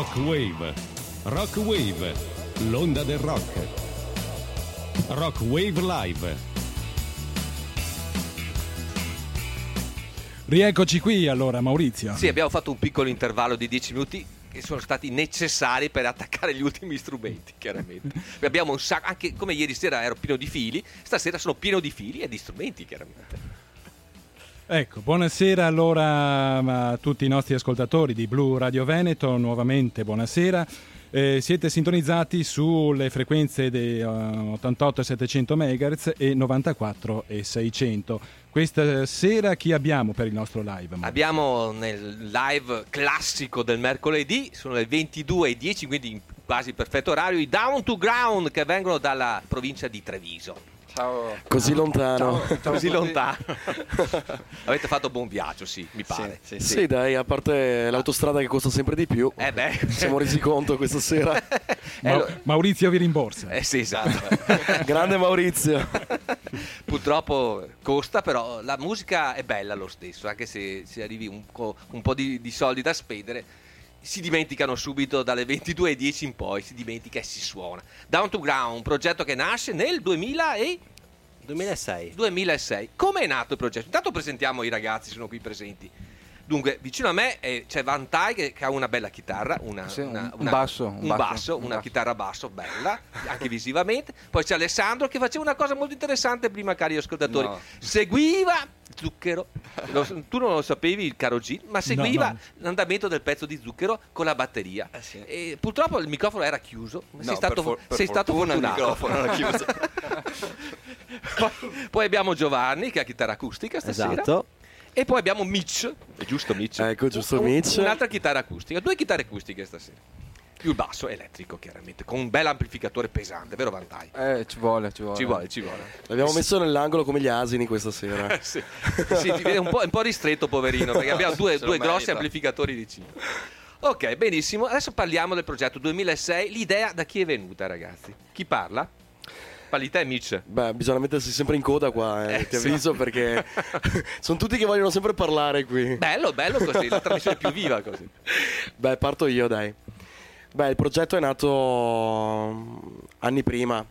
Rock Wave, l'onda del rock. Rock Wave Live. Rieccoci qui allora, Maurizio. Sì, abbiamo fatto un piccolo intervallo di 10 minuti che sono stati necessari per attaccare gli ultimi strumenti, chiaramente. Abbiamo un sacco, anche come ieri sera ero pieno di fili, stasera sono pieno di fili e di strumenti, chiaramente. Ecco, buonasera allora a tutti i nostri ascoltatori di Blu Radio Veneto, nuovamente buonasera. Siete sintonizzati sulle frequenze di 88 e 700 MHz e 94 e 600. Questa sera chi abbiamo per il nostro live? Abbiamo nel live classico del mercoledì, sono le 22:10, quindi in quasi perfetto orario, i Down to Ground che vengono dalla provincia di Treviso. Ciao. Così lontano. Ciao. Così lontano. Avete fatto buon viaggio, sì, mi pare. Sì, dai, a parte l'autostrada che costa sempre di più. Ci siamo resi conto questa sera. Maurizio vi rimborsa. Sì, esatto. Grande Maurizio. Purtroppo costa, però la musica è bella lo stesso, anche se arrivi un po' di soldi da spendere. Si dimenticano subito dalle 22:10 in poi, si dimentica e si suona. Down to Ground, un progetto che nasce nel 2006. Come è nato il progetto? Intanto presentiamo i ragazzi, sono qui presenti. Dunque, vicino a me c'è Van Tai che ha una bella chitarra, un basso, una chitarra basso, bella, anche visivamente. Poi c'è Alessandro che faceva una cosa molto interessante prima, cari ascoltatori. No. Zucchero. Tu non lo sapevi, caro G, ma seguiva No. l'andamento del pezzo di Zucchero con la batteria. Sì. E purtroppo il microfono era chiuso. Ma sei stato per fortunato. il microfono era chiuso. Poi abbiamo Giovanni che ha chitarra acustica stasera. Esatto. E poi abbiamo Mitch, è giusto Mitch? Ecco, giusto Mitch. Un'altra chitarra acustica, 2 chitarre acustiche stasera. Più il basso elettrico, chiaramente, con un bel amplificatore pesante, vero Van Tai? Ci vuole. L'abbiamo messo nell'angolo come gli asini questa sera. Sì, ti vede un po' ristretto, poverino, perché abbiamo due merita. grossi amplificatori vicino. Ok, benissimo. Adesso parliamo del progetto 2006. L'idea da chi è venuta, ragazzi? Chi parla? Parli te, Mitch? Beh, bisogna mettersi sempre in coda qua, ti sì. avviso, perché sono tutti che vogliono sempre parlare qui. Bello così, la trasmissione è più viva così. Beh, parto io, dai. Beh, il progetto è nato anni prima.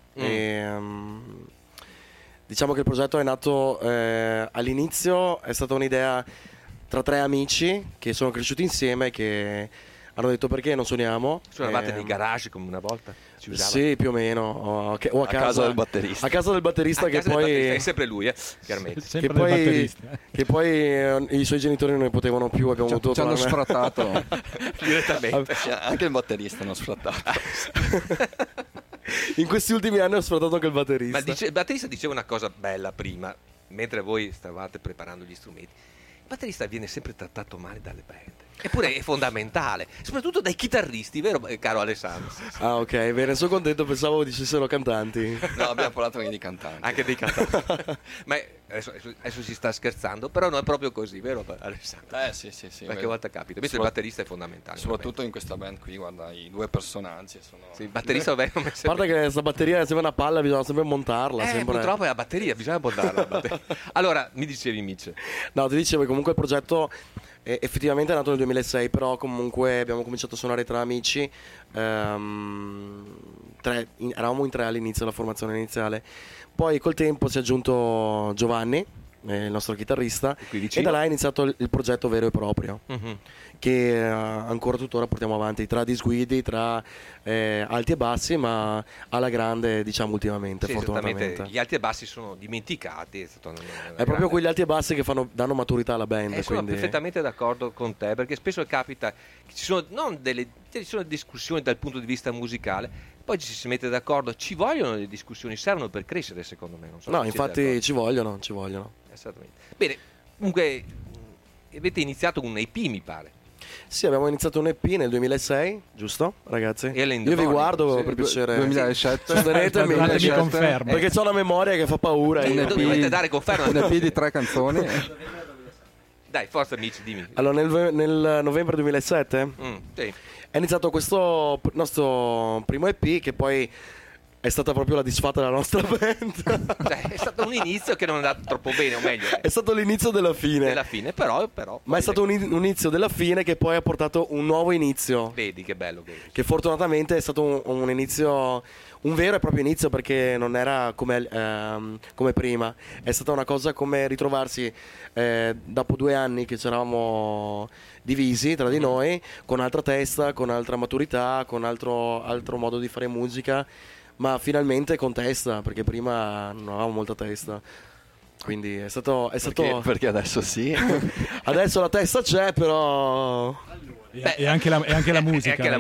Diciamo che il progetto è nato all'inizio, è stata un'idea tra 3 amici che sono cresciuti insieme, che hanno detto perché non suoniamo. Suonavate nei garage come una volta? Si usava? Sì, più o meno. O a casa del batterista. A casa del batterista, che Casa del poi batterista, è sempre lui, chiaramente. Sempre del batterista. che poi i suoi genitori non ne potevano più, abbiamo avuto Ci hanno sfrattato. Direttamente. Anche il batterista hanno sfrattato. In questi ultimi anni ho sfruttato anche il batterista. Ma il batterista diceva una cosa bella prima, mentre voi stavate preparando gli strumenti. Il batterista viene sempre trattato male dalle band. Eppure è fondamentale, soprattutto dai chitarristi, vero caro Alessandro? Ah, ok, bene, sono contento, pensavo dicessero cantanti. No, abbiamo parlato anche di cantanti. Anche dei cantanti. Ma adesso si sta scherzando, però non è proprio così, vero Alessandro? Sì. Qualche volta capita. Invece il batterista è fondamentale. Soprattutto in questa band qui, guarda, i 2 personaggi sono... Sì, il batterista va bene. A parte che questa batteria è sempre una palla, bisogna sempre montarla. Sempre. Purtroppo è la batteria, bisogna montarla. Allora, mi dicevi Mitch. No, ti dicevo, comunque il progetto effettivamente è nato nel 2006, però comunque abbiamo cominciato a suonare tra amici. Eravamo in 3 all'inizio, la formazione iniziale. Poi col tempo si è aggiunto Giovanni, il nostro chitarrista, e da là è iniziato il progetto vero e proprio, che ancora tuttora portiamo avanti tra disguidi, tra alti e bassi, ma alla grande, diciamo, ultimamente, Sì, fortunatamente. gli alti e bassi sono dimenticati. È proprio quegli alti e bassi che danno maturità alla band. Sono quindi... perfettamente d'accordo con te, perché spesso capita che ci sono ci sono discussioni dal punto di vista musicale, poi ci si mette d'accordo, ci vogliono le discussioni, servono per crescere, secondo me. Non so No, se siete infatti d'accordo. ci vogliono. Esattamente. Bene, comunque avete iniziato un EP, mi pare. Sì, abbiamo iniziato un EP nel 2006, giusto ragazzi? E Io vi guardo, sì, per piacere. 2007. Sostenetemi, Datemi conferme. perché c'ho una memoria che fa paura. Un io. EP. Dovete dare conferma. Un EP di 3 canzoni. Dai, forza amici, dimmi. Allora, nel novembre 2007 Sì. è iniziato questo nostro primo EP, che poi è stata proprio la disfatta della nostra band. Cioè, è stato un inizio che non è andato troppo bene, o meglio, è stato l'inizio della fine. Della fine, però ma è stato un inizio della fine che poi ha portato un nuovo inizio. Vedi che bello. Che fortunatamente è stato un inizio, un vero e proprio inizio, perché non era come prima. È stata una cosa come ritrovarsi dopo 2 anni che ci eravamo divisi tra di noi, con altra testa, con altra maturità, con altro modo di fare musica, ma finalmente con testa, perché prima non avevamo molta testa. Quindi è stato perché adesso sì. Adesso la testa c'è, però e anche la musica, e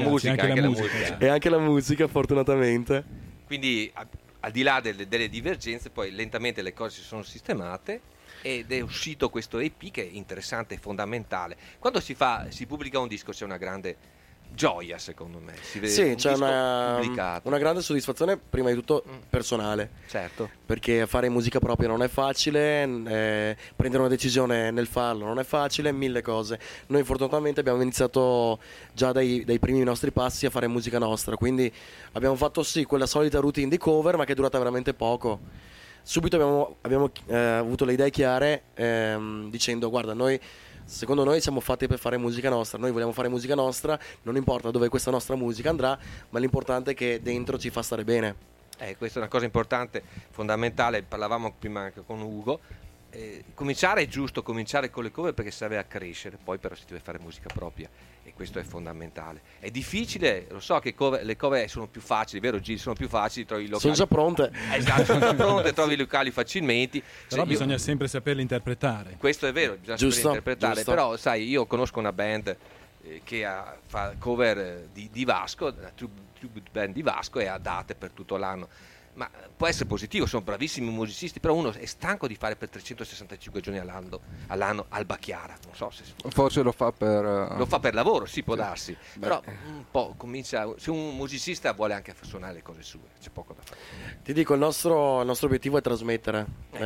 anche la musica, fortunatamente. Quindi al di là delle divergenze, poi lentamente le cose si sono sistemate ed è uscito questo EP che è interessante e fondamentale. Quando si pubblica un disco c'è una grande gioia, secondo me. Sì, c'è una grande soddisfazione, prima di tutto personale. Certo. Perché fare musica propria non è facile, prendere una decisione nel farlo non è facile, 1000 cose. Noi fortunatamente abbiamo iniziato già dai primi nostri passi a fare musica nostra, quindi abbiamo fatto sì quella solita routine di cover, ma che è durata veramente poco. Subito abbiamo avuto le idee chiare, dicendo: guarda, secondo noi siamo fatti per fare musica nostra, noi vogliamo fare musica nostra, non importa dove questa nostra musica andrà, ma l'importante è che dentro ci fa stare bene. Questa è una cosa importante, fondamentale, parlavamo prima anche con Ugo. Cominciare è giusto, cominciare con le cover perché serve a crescere, poi però si deve fare musica propria e questo è fondamentale. È difficile, lo so che le cover sono più facili, vero Gil? Sono più facili, trovi i locali. Sono già pronte. Esatto, sono già pronte, trovi i locali facilmente. Però bisogna sempre saperli interpretare. Questo è vero, bisogna saperli interpretare, giusto. Però sai, io conosco una band che fa cover di Vasco, la tribute band di Vasco, e ha date per tutto l'anno. Ma può essere positivo, sono bravissimi musicisti, però uno è stanco di fare per 365 giorni all'anno Alba Chiara. Non so se forse lo fa per lavoro, sì, può darsi. Però un po' comincia, se un musicista vuole anche suonare le cose sue, c'è poco da fare. Ti dico, il nostro obiettivo è trasmettere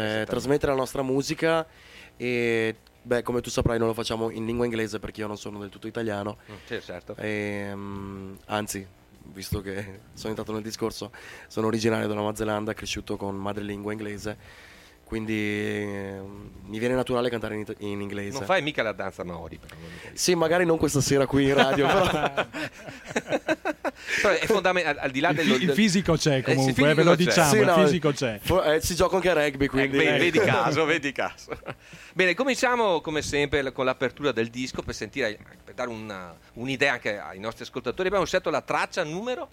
la nostra musica, e come tu saprai non lo facciamo in lingua inglese perché io non sono del tutto italiano. Sì, certo. Anzi, visto che sono entrato nel discorso, sono originario della Nuova Zelanda, cresciuto con madrelingua inglese, quindi mi viene naturale cantare in inglese. Non fai mica la danza maori, però. Sì, magari non questa sera qui in radio, però è fondamentale, al di là il fisico c'è comunque, ve lo diciamo, sì, il fisico c'è. Si gioca anche a rugby, quindi vedi caso. Bene, cominciamo come sempre con l'apertura del disco per dare un'idea anche ai nostri ascoltatori. Abbiamo scelto la traccia numero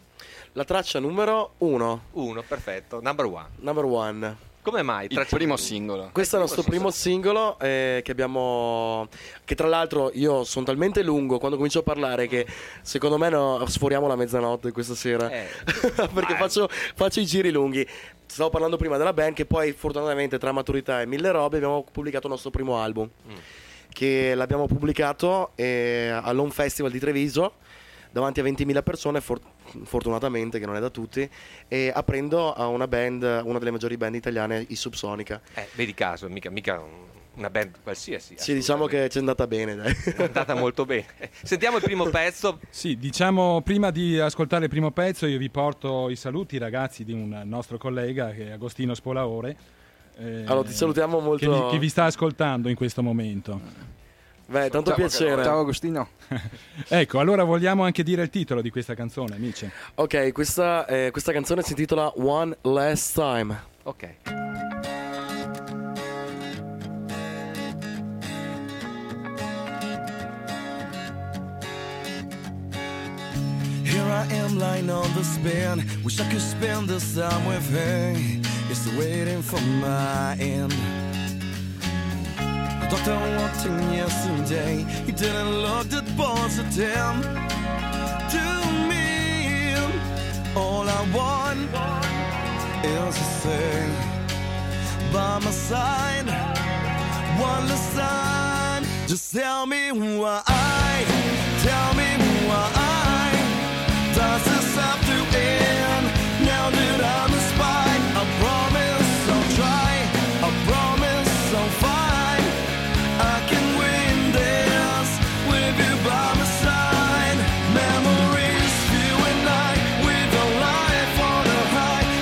1. Perfetto, number one. Come mai? Il primo singolo. Questo è il nostro primo singolo che abbiamo. Che tra l'altro io sono talmente lungo quando comincio a parlare che secondo me sforiamo la mezzanotte questa sera. Perché faccio i giri lunghi. Stavo parlando prima della band, che poi fortunatamente tra maturità e 1000 robe abbiamo pubblicato il nostro primo album. Che l'abbiamo pubblicato all'Home Festival di Treviso davanti a 20.000 persone, fortunatamente, che non è da tutti, e aprendo a una delle maggiori band italiane, i Subsonica. Vedi caso, mica una band qualsiasi. Sì, diciamo che ci è andata bene, dai. È andata molto bene. Sentiamo il primo pezzo. Sì, diciamo, prima di ascoltare il primo pezzo io vi porto i saluti, ragazzi, di un nostro collega che è Agostino Spolaore. Allora ti salutiamo molto. Che vi sta ascoltando in questo momento. Tanto piacere. Ciao Agostino. Ecco, allora vogliamo anche dire il titolo di questa canzone, amici. Ok, questa canzone si intitola One Last Time. Ok. Here I am lying on the span. Wish I could spend this time with her. It's waiting for my end. The doctor walked in yesterday. He didn't look that positive to me. All I want is to stay by my side one last time. Just tell me why. Tell me why. Does this have to end? Now that I'm a spy, I promise I'll try. I promise I'll fight. I can win this with you by my side. Memories, you and I, with a life on a high.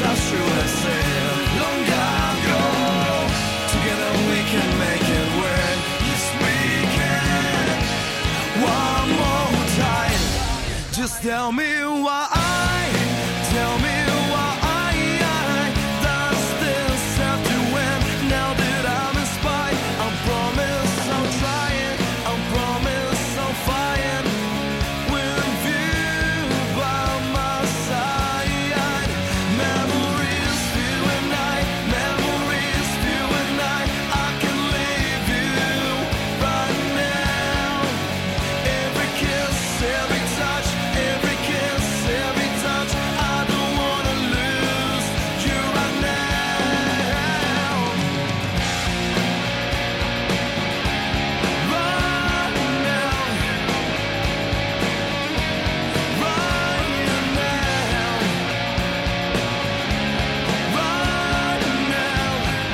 how should I say it? Long ago, together we can make it work. Yes, we can. One more time, just tell me why. Tell me why. Does this have to end now that I'm inspired? I promise I'll try it. I promise I'll fight with you by my side. Memories few at night, memories few at night. I can leave you right now. Every kiss, every touch, every kiss, every touch. I don't wanna lose you right now. Right now. Right now. Right now.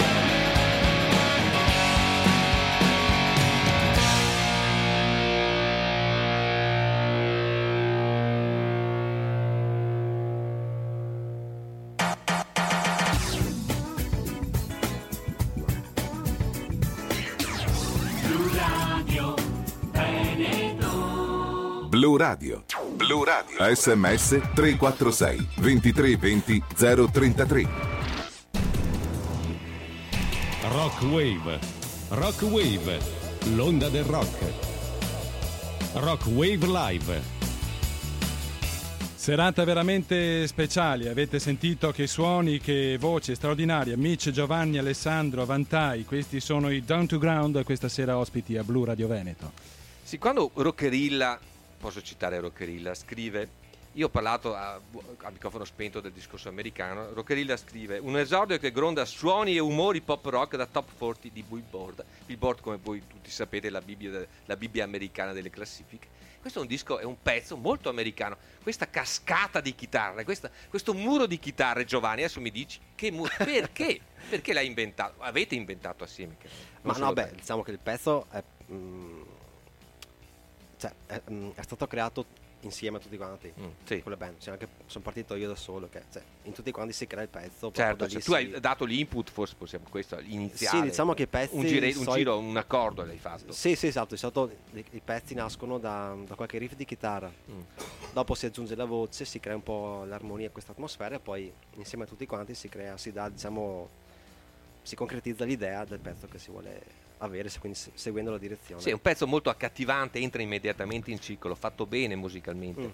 Blu Radio. Blu Radio. SMS 346 2320 033. Rock Wave. Rock Wave. L'onda del rock. Rock Wave Live. Serata veramente speciale, avete sentito che suoni, che voce straordinaria. Mitch, Giovanni, Alessandro, Vantai, questi sono i Down to Ground, questa sera ospiti a Blu Radio Veneto. Sì, quando Rockerilla, posso citare Rockerilla, scrive, io ho parlato a microfono spento del discorso americano, Rockerilla scrive: un esordio che gronda suoni e umori pop rock da top 40 di Billboard. Billboard, come voi tutti sapete, è la Bibbia americana delle classifiche. Questo è un disco, è un pezzo molto americano, questa cascata di chitarre, questo muro di chitarre. Giovanni, adesso mi dici che perché? Perché l'hai inventato? Avete inventato assieme? Ma no, beh, diciamo che il pezzo è stato creato insieme a tutti quanti, sì. con la band. Cioè, anche sono partito io da solo, che in tutti quanti si crea il pezzo. Certo, tu hai dato l'input, forse possiamo, questo iniziale. Sì, diciamo che i pezzi un giro, un accordo l'hai fatto. Sì, esatto, i pezzi nascono da qualche riff di chitarra. Dopo si aggiunge la voce, si crea un po' l'armonia, questa atmosfera, e poi insieme a tutti quanti si concretizza l'idea del pezzo che si vuole avere, quindi seguendo la direzione. Sì, è un pezzo molto accattivante, entra immediatamente in ciclo, fatto bene musicalmente.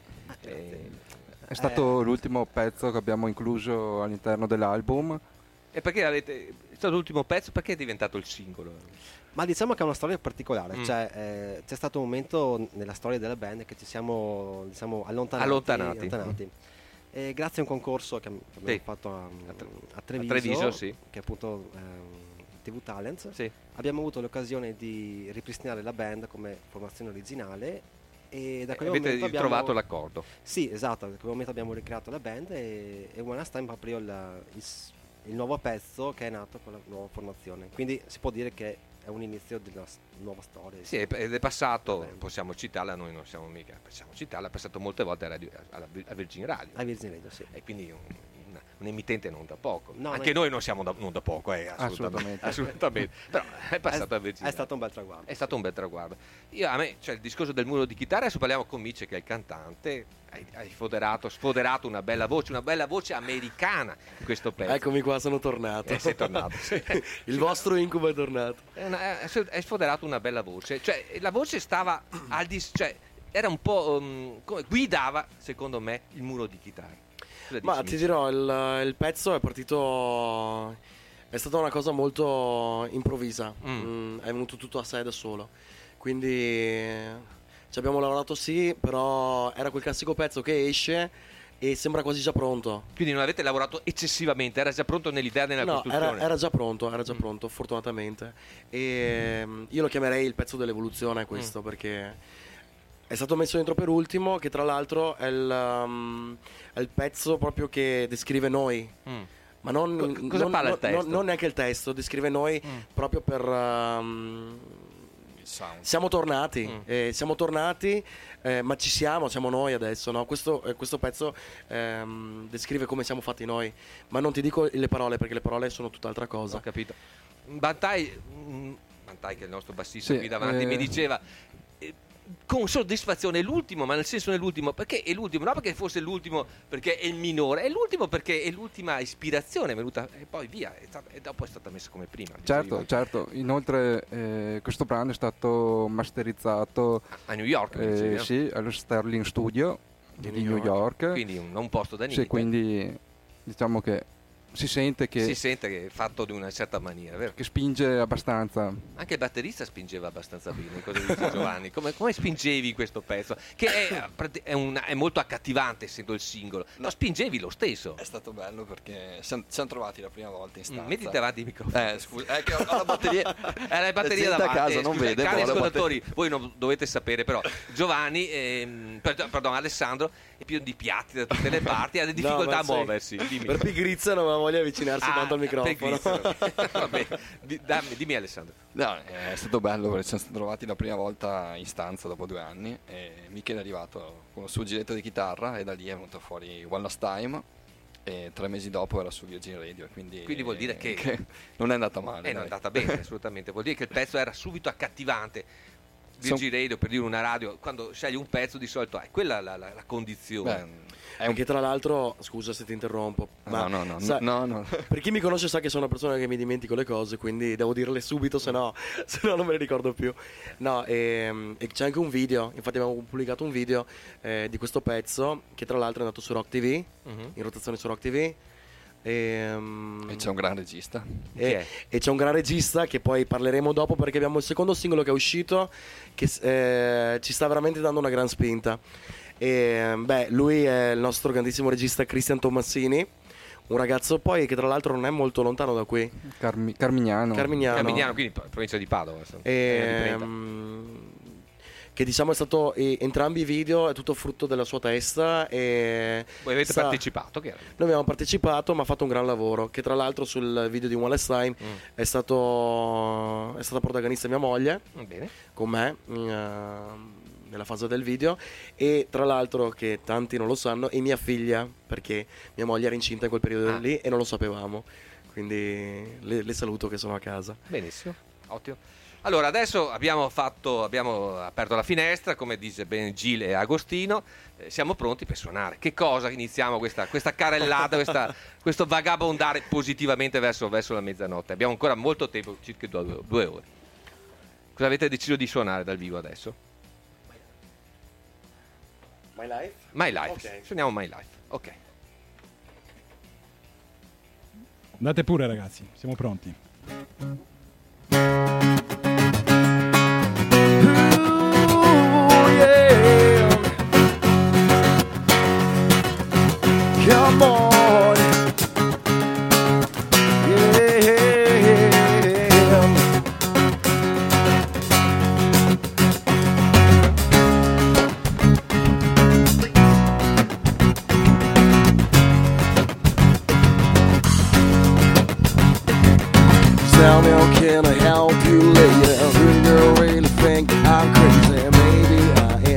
È stato l'ultimo pezzo che abbiamo incluso all'interno dell'album. E perché è stato l'ultimo pezzo? Perché è diventato il singolo? Ma diciamo che è una storia particolare. C'è stato un momento nella storia della band che ci siamo allontanati. E grazie a un concorso che abbiamo fatto a Treviso, sì. Che è appunto TV Talents, sì. Abbiamo avuto l'occasione di ripristinare la band come formazione originale, e da quel avete momento trovato l'accordo. Sì, esatto, da quel momento abbiamo ricreato la band, e One Last Time proprio il nuovo pezzo che è nato con la nuova formazione, quindi si può dire che è un inizio di una nuova storia. Sì, ed è passato, possiamo citarla, noi non siamo mica, possiamo citarla, è passato molte volte a Virgin Radio. A Virgin Radio, sì. E quindi un emittente non da poco. No, anche noi non siamo non da poco, assolutamente. Però è passato a Virgin. È stato un bel traguardo. È stato un bel traguardo. A me, cioè, il discorso del muro di chitarra, adesso parliamo con Mitch, che è il cantante. Hai sfoderato una bella voce americana in questo pezzo. Eccomi qua, sono tornato. Sei tornato. Il vostro incubo è tornato. Hai sfoderato una bella voce. Cioè, la voce stava era un po' come guidava, secondo me, il muro di chitarra. Ma ti dirò, il pezzo è partito, è stata una cosa molto improvvisa, è venuto tutto a sé da solo, quindi ci abbiamo lavorato, sì, però era quel classico pezzo che esce e sembra quasi già pronto. Quindi non avete lavorato eccessivamente, era già pronto nell'idea, nella costruzione? Era già pronto, fortunatamente, e io lo chiamerei il pezzo dell'evoluzione questo, perché è stato messo dentro per ultimo, che tra l'altro è il pezzo proprio che descrive noi. Ma cosa parla il testo? Non neanche il testo, descrive noi proprio per Siamo tornati, ma siamo noi adesso, no? Questo pezzo descrive come siamo fatti noi, ma non ti dico le parole perché le parole sono tutt'altra cosa. Ho capito. Bantai, che è il nostro bassista qui davanti, mi diceva con soddisfazione l'ultimo, ma nel senso nell'ultimo, perché è l'ultimo, non perché fosse l'ultimo perché è il minore, è l'ultimo perché è l'ultima ispirazione venuta e poi via, e dopo è stata messa come prima. Certo, inoltre questo brano è stato masterizzato a New York, sì, allo Sterling Studio di New York. Quindi un posto da niente. Sì, quindi diciamo che si sente che è fatto di una certa maniera, vero? Che spinge abbastanza. Anche il batterista spingeva abbastanza bene. Cosa dice Giovanni? Come spingevi questo pezzo? Che è molto accattivante essendo il singolo. No, spingevi lo stesso. È stato bello perché ci siamo trovati la prima volta in stanza. Metti davanti il microfono. Scusa, che ho la batteria. La batteria davanti. A casa non vede. Cari ascoltatori, voi non dovete sapere, però Giovanni, perdón, Alessandro è pieno di piatti da tutte le parti, ha difficoltà a muoversi. Dimmi. Per pigrizia non voglia avvicinarsi tanto al microfono. Vabbè, dimmi Alessandro. No, è stato bello perché ci siamo trovati la prima volta in stanza dopo 2 anni e Michele è arrivato con il suo giretto di chitarra e da lì è venuto fuori One Last Time e 3 mesi dopo era su Virgin Radio, quindi vuol dire che non è andata male. Non è andata bene, assolutamente. Vuol dire che il pezzo era subito accattivante. Virgin Radio, per dire una radio, quando scegli un pezzo di solito è quella la condizione. Anche tra l'altro, scusa se ti interrompo, ma no. Per chi mi conosce sa che sono una persona che mi dimentico le cose, quindi devo dirle subito, se no non me le ricordo più. No, e c'è anche un video, infatti abbiamo pubblicato un video di questo pezzo che tra l'altro è andato su Rock TV, in rotazione su Rock TV. E c'è un gran regista e c'è un gran regista che poi parleremo dopo perché abbiamo il secondo singolo che è uscito che ci sta veramente dando una gran spinta e lui è il nostro grandissimo regista Christian Tommassini, un ragazzo poi che tra l'altro non è molto lontano da qui, Carmignano, quindi provincia di Padova, che diciamo è stato entrambi i video è tutto frutto della sua testa e voi avete partecipato, chiaramente. Noi abbiamo partecipato, ma ha fatto un gran lavoro, che tra l'altro sul video di One Last Time è stata protagonista mia moglie. Bene. Con me nella fase del video, e tra l'altro, che tanti non lo sanno, è mia figlia, perché mia moglie era incinta in quel periodo lì e non lo sapevamo, quindi le saluto che sono a casa. Benissimo, ottimo. Allora, adesso abbiamo aperto la finestra, come dice ben Gil e Agostino, siamo pronti per suonare. Che cosa iniziamo questa carrellata, questo vagabondare positivamente verso la mezzanotte? Abbiamo ancora molto tempo, circa 2 ore. Cosa avete deciso di suonare dal vivo adesso? My Life? My Life, okay. Suoniamo My Life, ok. Andate pure ragazzi, siamo pronti. Come on, yeah. Tell me how can I help you later? Do you really think I'm crazy? Maybe I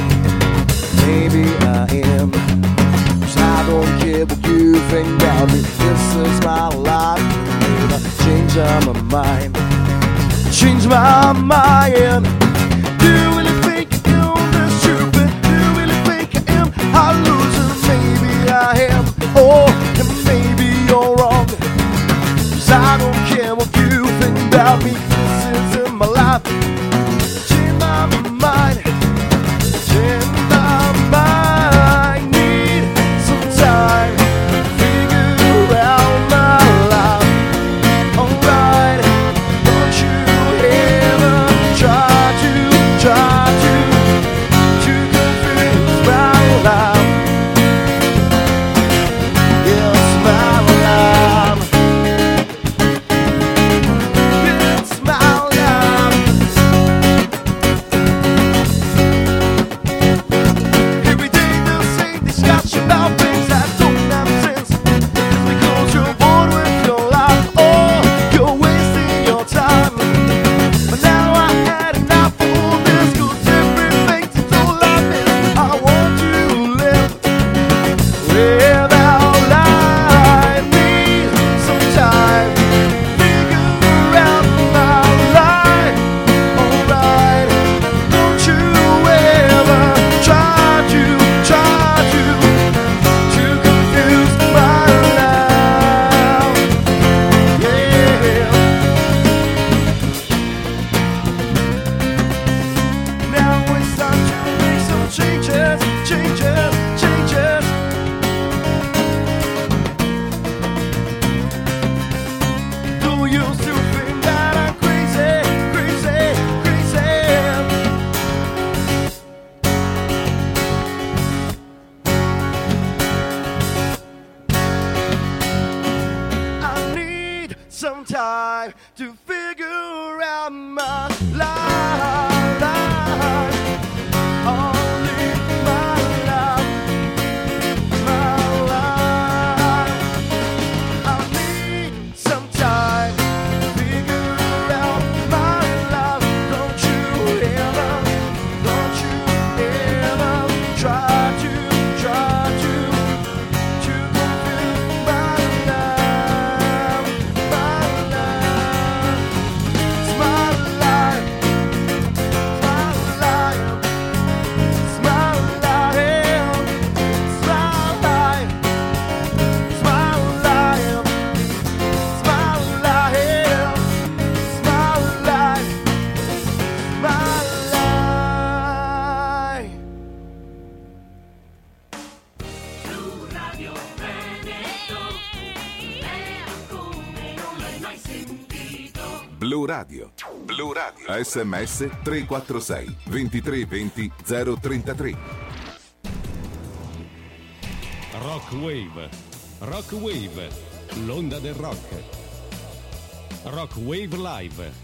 am. I don't care what you think about me. This is my life. Change my mind. Change my mind. Do you really think I'm this stupid? Do you really think I am a loser? Maybe I am. Oh, and maybe you're wrong. 'Cause I don't care what you think about me. This is in my life. Change my mind. Change my mind. Need some time to figure out my life. Alright, don't you ever try to some time to figure out my life. Only my life. My life. I need some time to figure out my life. Don't you ever try to fulfill my life. My life. It's my life. It's my life. It's my life. It's my life. It's my life. It's my life. It's my life. My life. Blu Radio. Blu Radio. SMS 346 2320 033. Rock Wave. Rock Wave. L'onda del rock. Rock Wave Live.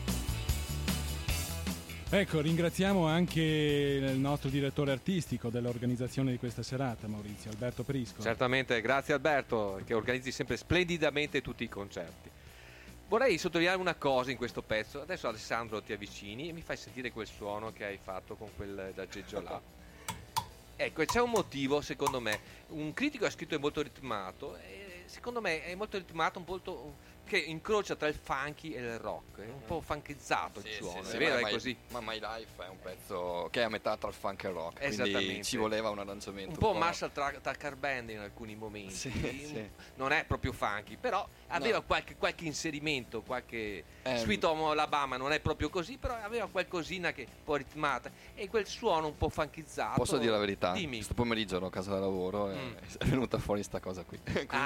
Ecco, ringraziamo anche il nostro direttore artistico dell'organizzazione di questa serata, Maurizio, Alberto Prisco. Certamente, grazie Alberto, che organizzi sempre splendidamente tutti i concerti. Vorrei sottolineare una cosa in questo pezzo. Adesso Alessandro ti avvicini e mi fai sentire quel suono che hai fatto con quel d'aggeggio là. Ecco, c'è un motivo secondo me. Un critico ha scritto è molto ritmato e secondo me è molto ritmato, molto che incrocia tra il funky e il rock, è un po' funkizzato il suono, è vero? È così. Ma My Life è un pezzo che è a metà tra il funk e il rock, quindi ci voleva un arrangiamento un po' Marshall Tucker Band in alcuni momenti. Sì. Non è proprio funky, però aveva qualche inserimento, qualche Sweet Home Alabama non è proprio così, però aveva qualcosina che un po' ritmata e quel suono un po' funkizzato. Posso dire la verità? Dimmi. Questo pomeriggio ero a casa da lavoro e è venuta fuori sta cosa qui.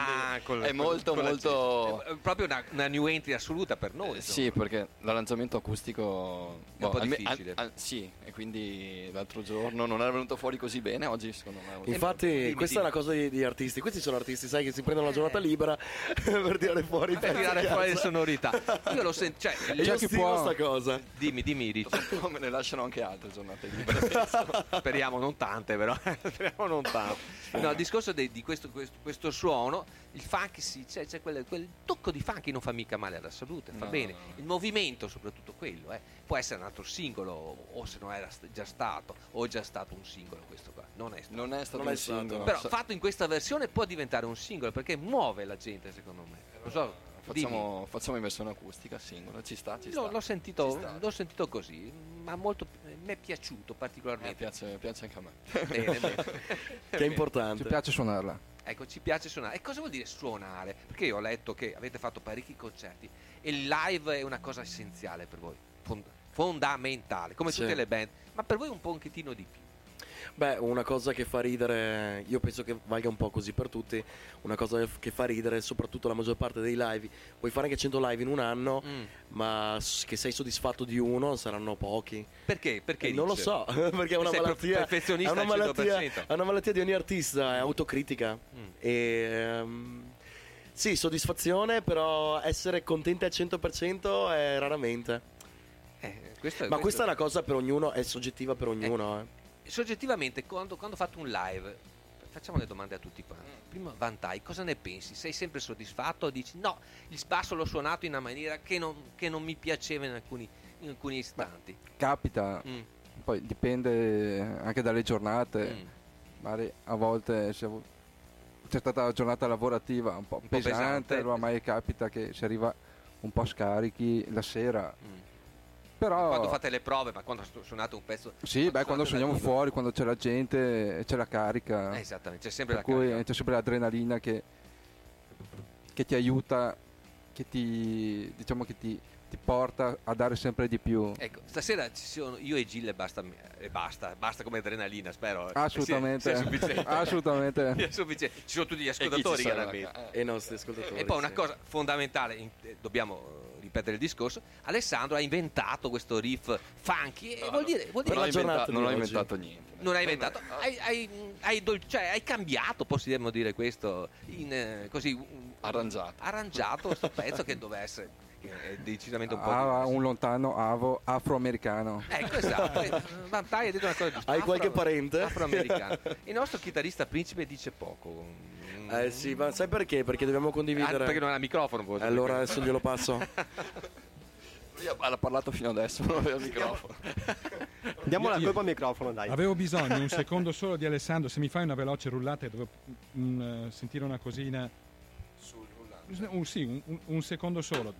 È molto proprio una new entry assoluta per noi. Sì, perché l'arrangiamento acustico è un po' difficile. Sì, e quindi l'altro giorno non era venuto fuori così bene, oggi secondo me. Infatti questa è una cosa di artisti, questi sono artisti, sai, che si prendono la giornata libera per tirare fuori le sonorità. Io lo sento, cioè, io stimo sta cosa. Dimmi Riccio. Me ne lasciano anche altre giornate libere. Speriamo non tante, però. Speriamo non tante. No, il discorso di questo suono, il funk, sì, c'è quel tocco di funk che non fa mica male alla salute, fa bene. No. Il movimento, soprattutto quello, può essere un altro singolo, o se non era già stato, o è già stato un singolo questo qua. Non è stato un singolo. Però fatto in questa versione può diventare un singolo, perché muove la gente, secondo me. Lo so. Facciamo in versione acustica, singolo, ci sta. L'ho sentito così, ma molto mi è piaciuto particolarmente. Piace anche a me. Bene. Che è importante. Ci piace suonarla. Ecco, ci piace suonare. E cosa vuol dire suonare? Perché io ho letto che avete fatto parecchi concerti e il live è una cosa essenziale per voi, fondamentale, come tutte le band, ma per voi un pochettino di più. Beh, una cosa che fa ridere, io penso che valga un po' così per tutti, una cosa che fa ridere, soprattutto la maggior parte dei live, puoi fare anche 100 live in un anno, ma che sei soddisfatto di uno saranno pochi. Perché? Non lo so, perché è una malattia, perfezionista è una malattia di ogni artista, è autocritica. Sì, soddisfazione, però essere contenti al 100% è raramente. Ma questa è una cosa per ognuno, è soggettiva per ognuno. Soggettivamente, quando fate un live, facciamo le domande a tutti quanti. Prima Vantai, cosa ne pensi? Sei sempre soddisfatto o dici no, il basso l'ho suonato in una maniera che non mi piaceva in alcuni istanti? Capita, poi dipende anche dalle giornate. Magari a volte c'è stata la giornata lavorativa un po' pesante, allora mai capita che si arriva un po' scarichi la sera. Però quando fate le prove, ma quando suonate un pezzo? Sì, quando suoniamo fuori, quando c'è la gente, c'è la carica. Esattamente, c'è sempre carica. C'è sempre l'adrenalina che ti aiuta, che ti porta a dare sempre di più. Ecco, stasera ci sono io e Gille, basta come adrenalina, spero. Assolutamente. Sia sufficiente. Assolutamente. È sufficiente. Ci sono tutti gli ascoltatori chiaramente. E i nostri ascoltatori. E poi una cosa fondamentale, dobbiamo ripetere il discorso, Alessandro ha inventato questo riff funky e vuol dire non ho inventato niente. Non hai inventato, hai cambiato, possiamo dire questo, così arrangiato questo pezzo che doveva essere decisamente un po' un lontano afroamericano. Ecco, esatto. Vantai ha detto una cosa giusta. Hai qualche parente? Afroamericano. Il nostro chitarrista principe dice poco. Sì, ma sai perché? Perché dobbiamo condividere. Perché non ha il microfono. Allora adesso glielo passo. Ha parlato fino adesso, non aveva il microfono. Diamo la colpa al microfono, dai. Avevo bisogno un secondo solo di Alessandro. Se mi fai una veloce rullata, devo sentire una cosina. Sul rullante. Un secondo solo.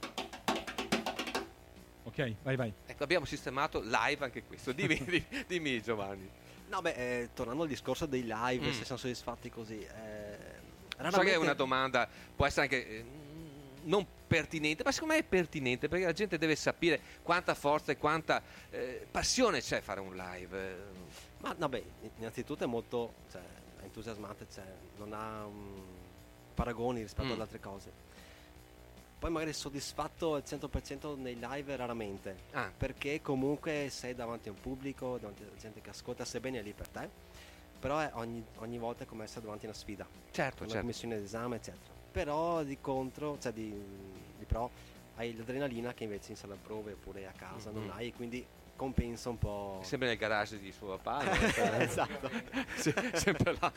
Ok, vai. Ecco, abbiamo sistemato live anche questo. Dimmi Giovanni. No, tornando al discorso dei live, se siamo soddisfatti così. So che è una domanda, può essere anche non pertinente, ma secondo me è pertinente perché la gente deve sapere quanta forza e quanta passione c'è fare un live. Ma innanzitutto è molto entusiasmante, non ha paragoni rispetto ad altre cose. Poi magari soddisfatto al 100% nei live raramente, perché comunque sei davanti a un pubblico, davanti a gente che ascolta, sebbene è lì per te, però è ogni volta è come essere davanti a una sfida, una commissione d'esame eccetera. Però di contro, di pro, hai l'adrenalina che invece in sala prove oppure a casa non hai, e quindi compensa un po'. Sempre nel garage di suo papà. Esatto. Sempre là.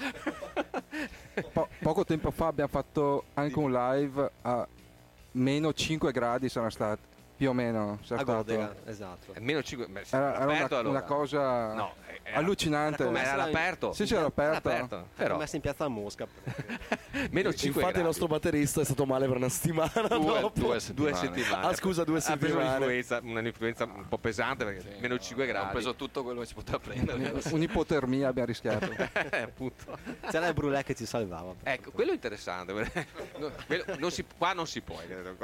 Poco tempo fa abbiamo fatto anche un live a meno 5 gradi, sarà stato più o meno. Esatto. Meno 5. Era una cosa allucinante. Era all'aperto. Sì, c'era aperto. Però messo in piazza a Mosca. Meno 5 Infatti gradi. il nostro batterista è stato male per una settimana. Due settimane. Scusa, 2 settimane. Un'influenza un po' pesante perché meno 5 gradi. Ho preso tutto quello che si poteva prendere. Un'ipotermia abbiamo rischiato. Appunto. C'era il brulè che ci salvava. Ecco, quello è interessante. Qua non si può.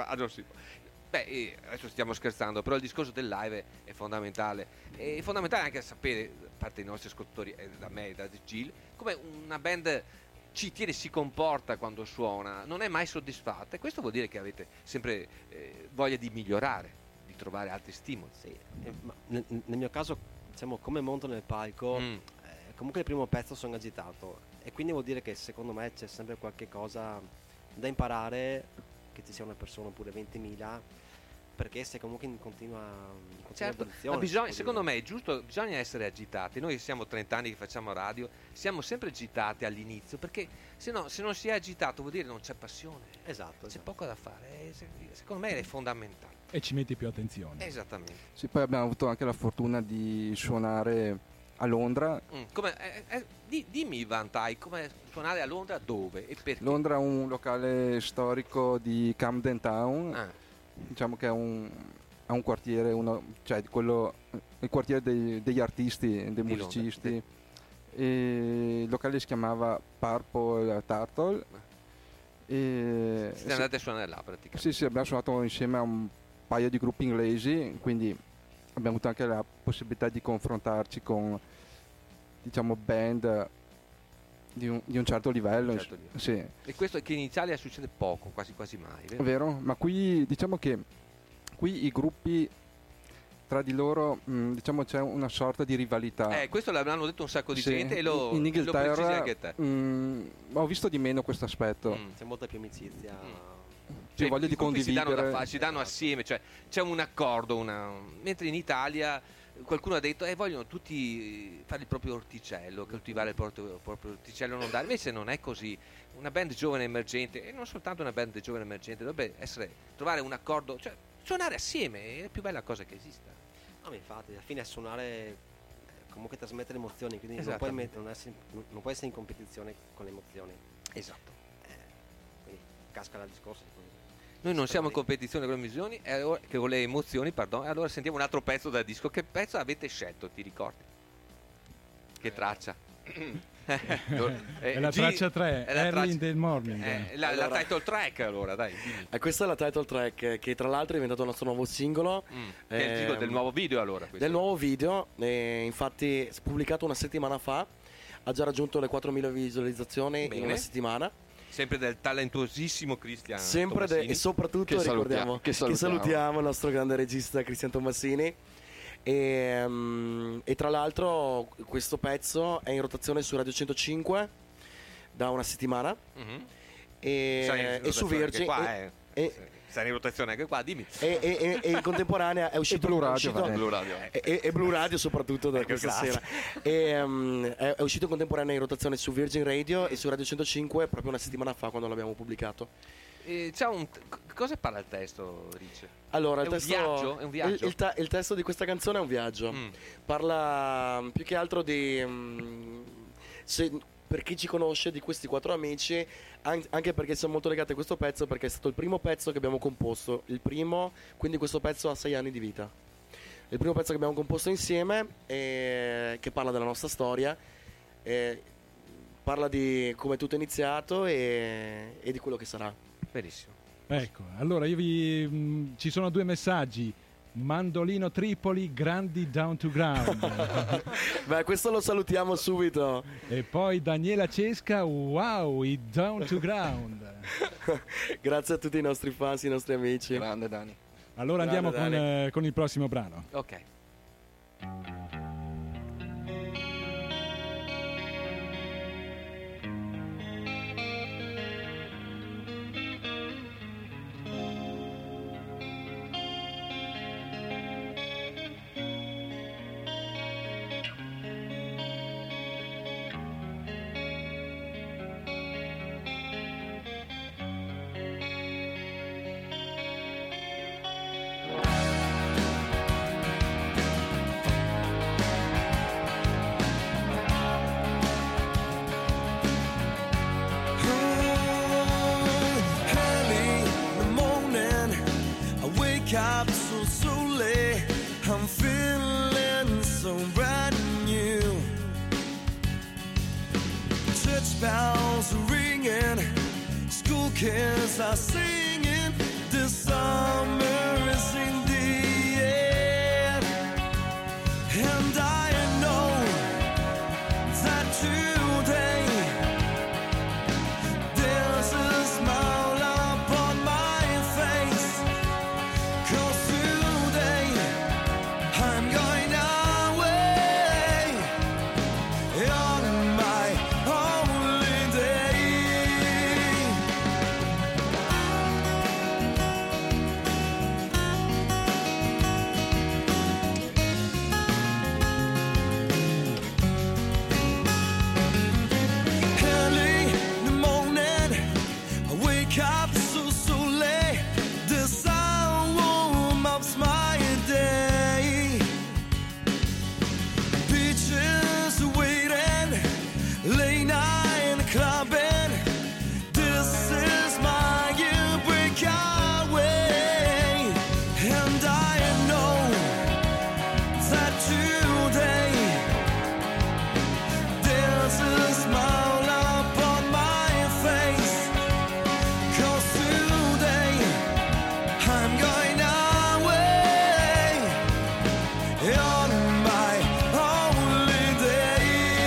Adesso stiamo scherzando, però il discorso del live è fondamentale. È fondamentale anche sapere, da parte dei nostri ascoltatori, da me e da Gil, come una band ci tiene, si comporta quando suona, non è mai soddisfatta, e questo vuol dire che avete sempre voglia di migliorare, di trovare altri stimoli. Sì. Nel mio caso, come monto nel palco, comunque il primo pezzo sono agitato, e quindi vuol dire che secondo me c'è sempre qualche cosa da imparare, che ci sia una persona oppure 20.000, perché sei comunque in continua evoluzione. Ma secondo me è giusto, bisogna essere agitati. Noi siamo 30 anni che facciamo radio, siamo sempre agitati all'inizio, perché se non si è agitato vuol dire che non c'è passione. Esatto. C'è poco da fare. Secondo me è fondamentale. E ci metti più attenzione. Esattamente. Sì, poi abbiamo avuto anche la fortuna di suonare a Londra. Dimmi Vantai, come suonare a Londra, dove e perché? Londra è un locale storico di Camden Town. Diciamo che è un quartiere, il quartiere degli artisti, dei musicisti. Londra, sì. E il locale si chiamava Purple Turtle. Siete andati a suonare là praticamente? Sì, abbiamo suonato insieme a un paio di gruppi inglesi, quindi abbiamo avuto anche la possibilità di confrontarci con, band di un certo livello. Sì. E questo che in Italia succede poco, quasi mai, vero? È vero, ma qui qui i gruppi tra di loro c'è una sorta di rivalità. Questo l'hanno detto un sacco di gente, e in Inghilterra lo anche te. Ho visto di meno questo aspetto. C'è molta più amicizia. C'è voglia di condividere. Si danno assieme, cioè c'è un accordo, mentre in Italia qualcuno ha detto vogliono tutti fare il proprio orticello, coltivare il proprio orticello, non dare. Invece non è così. Una band giovane emergente, e non soltanto una band giovane emergente, dovrebbe trovare un accordo, cioè suonare assieme è la più bella cosa che esista. No, ma infatti alla fine suonare comunque trasmettere emozioni, quindi non puoi essere in competizione con le emozioni. Esatto. Quindi casca il discorso. Noi non siamo in competizione con le emozioni, con le emozioni, pardon, e allora sentiamo un altro pezzo da disco. Che pezzo avete scelto, ti ricordi? Che traccia? È la traccia 3, Early in the Morning. La title track, allora, dai. Questa è la title track, che tra l'altro è diventato il nostro nuovo singolo. Che è il titolo del nuovo video, allora. Del nuovo video, infatti pubblicato una settimana fa, ha già raggiunto le 4.000 visualizzazioni in una settimana. Sempre del talentuosissimo Cristian e soprattutto che salutiamo il nostro grande regista Cristian Tommasini. E tra l'altro questo pezzo è in rotazione su Radio 105 da una settimana. e su Virgin sei in rotazione anche qua, dimmi. E in contemporanea è uscito Blu Radio, e Blu Radio soprattutto da questa sera. È uscito in contemporanea in rotazione su Virgin Radio e su Radio 105 proprio una settimana fa quando l'abbiamo pubblicato. Cosa parla il testo, Ricci? Allora, è un viaggio? Il testo di questa canzone è un viaggio. Parla più che altro di per chi ci conosce, di questi 4 amici, anche perché siamo molto legati a questo pezzo, perché è stato il primo pezzo che abbiamo composto, quindi questo pezzo ha 6 anni di vita. Il primo pezzo che abbiamo composto insieme, che parla della nostra storia, parla di come tutto è iniziato e di quello che sarà. Benissimo. Ecco, allora ci sono 2 messaggi. Mandolino Tripoli, grandi down to ground. Beh, questo lo salutiamo subito. E poi Daniela Cesca, wow, i down to ground. Grazie a tutti i nostri fans, i nostri amici. Grande Dani. Allora andiamo con il prossimo brano. Ok. bells are ringing, school kids are singing, the summer is in the air, and I know that today there's a smile upon my face, 'cause today I'm going away on my holiday. Early in the morning, I wake up so late, the sun warms my day. Beaches are waiting, late night in the club, and this is my breakaway. And I know that today there's a smile upon my face, 'cause today I'm going away on my holiday.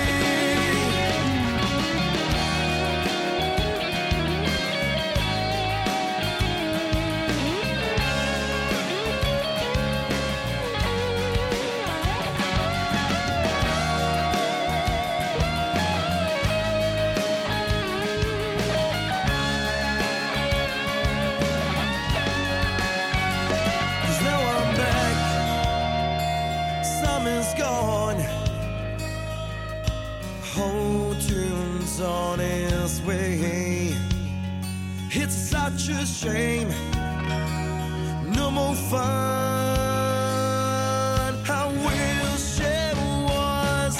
Cause now I'm back, summer's gone, whole tune's on its way. It's such a shame, no more fun. I wish it was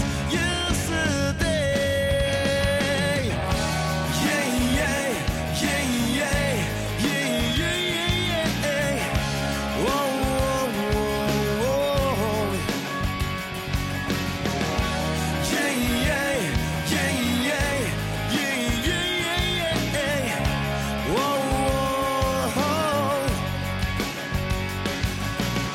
yesterday. Yeah, yeah, yeah, yeah, yeah, yeah, yeah, yeah. Whoa, whoa, whoa, whoa. Yeah, yeah, yeah, yeah, yeah, yeah, yeah, yeah. Whoa, whoa.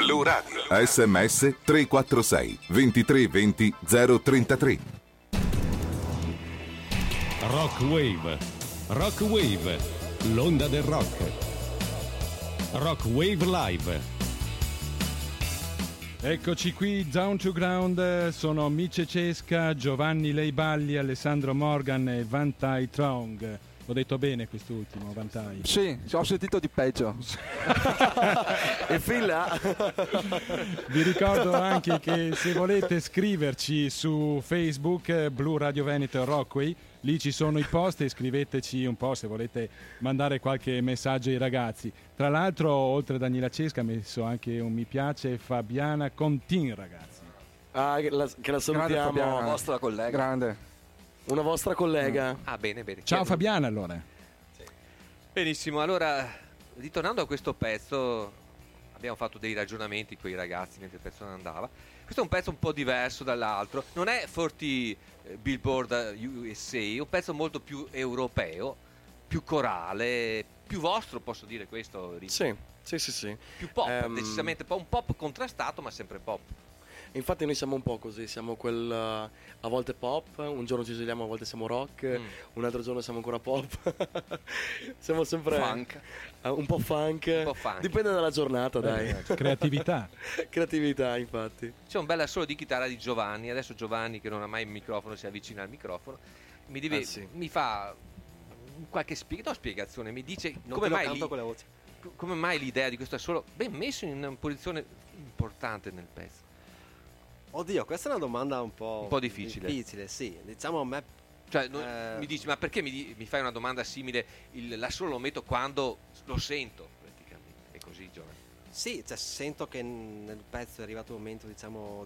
Blu Radio. SMS 346 23 20 033. Rock Wave. Rock Wave. L'onda del rock. Rock Wave Live. Eccoci qui, Down to Ground, sono Mice Cesca, Giovanni Leiballi, Alessandro Morgan e Van Tai Trong. L'ho detto bene quest'ultimo, Van Tai? Sì, ho sentito di peggio. E fin là. Vi ricordo anche che se volete scriverci su Facebook, Blu Radio Veneto Rockway, lì ci sono i post e scriveteci un po' se volete mandare qualche messaggio ai ragazzi. Tra l'altro, oltre a Daniela Cesca, ha messo anche un mi piace Fabiana Contin, ragazzi. Che la salutiamo. Una vostra collega. Grande. Una vostra collega. Bene. Ciao Fabiana, allora. Sì. Benissimo, allora, ritornando a questo pezzo, abbiamo fatto dei ragionamenti con i ragazzi mentre il pezzo andava. Questo è un pezzo un po' diverso dall'altro. Non è 40 Billboard USA, è un pezzo molto più europeo, più corale, più vostro, posso dire questo? Sì. Più pop, decisamente un pop contrastato, ma sempre pop. Infatti noi siamo un po' così, siamo a volte pop, un giorno ci svegliamo, a volte siamo rock, un altro giorno siamo ancora pop. Siamo sempre funk. Un po' funk. Dipende dalla giornata, dai. Creatività. Creatività, infatti. C'è un bel assolo di chitarra di Giovanni, adesso Giovanni che non ha mai il microfono si avvicina al microfono, mi fa qualche spiegazione, mi dice come mai l'idea di questo assolo ben messo in una posizione importante nel pezzo. Oddio, questa è una domanda un po' difficile, sì. Diciamo a me. Cioè, mi dici, ma perché mi fai una domanda simile? L'assolo lo metto quando lo sento, praticamente. È così, Giovanni? Sì, cioè, sento che nel pezzo è arrivato il momento, diciamo,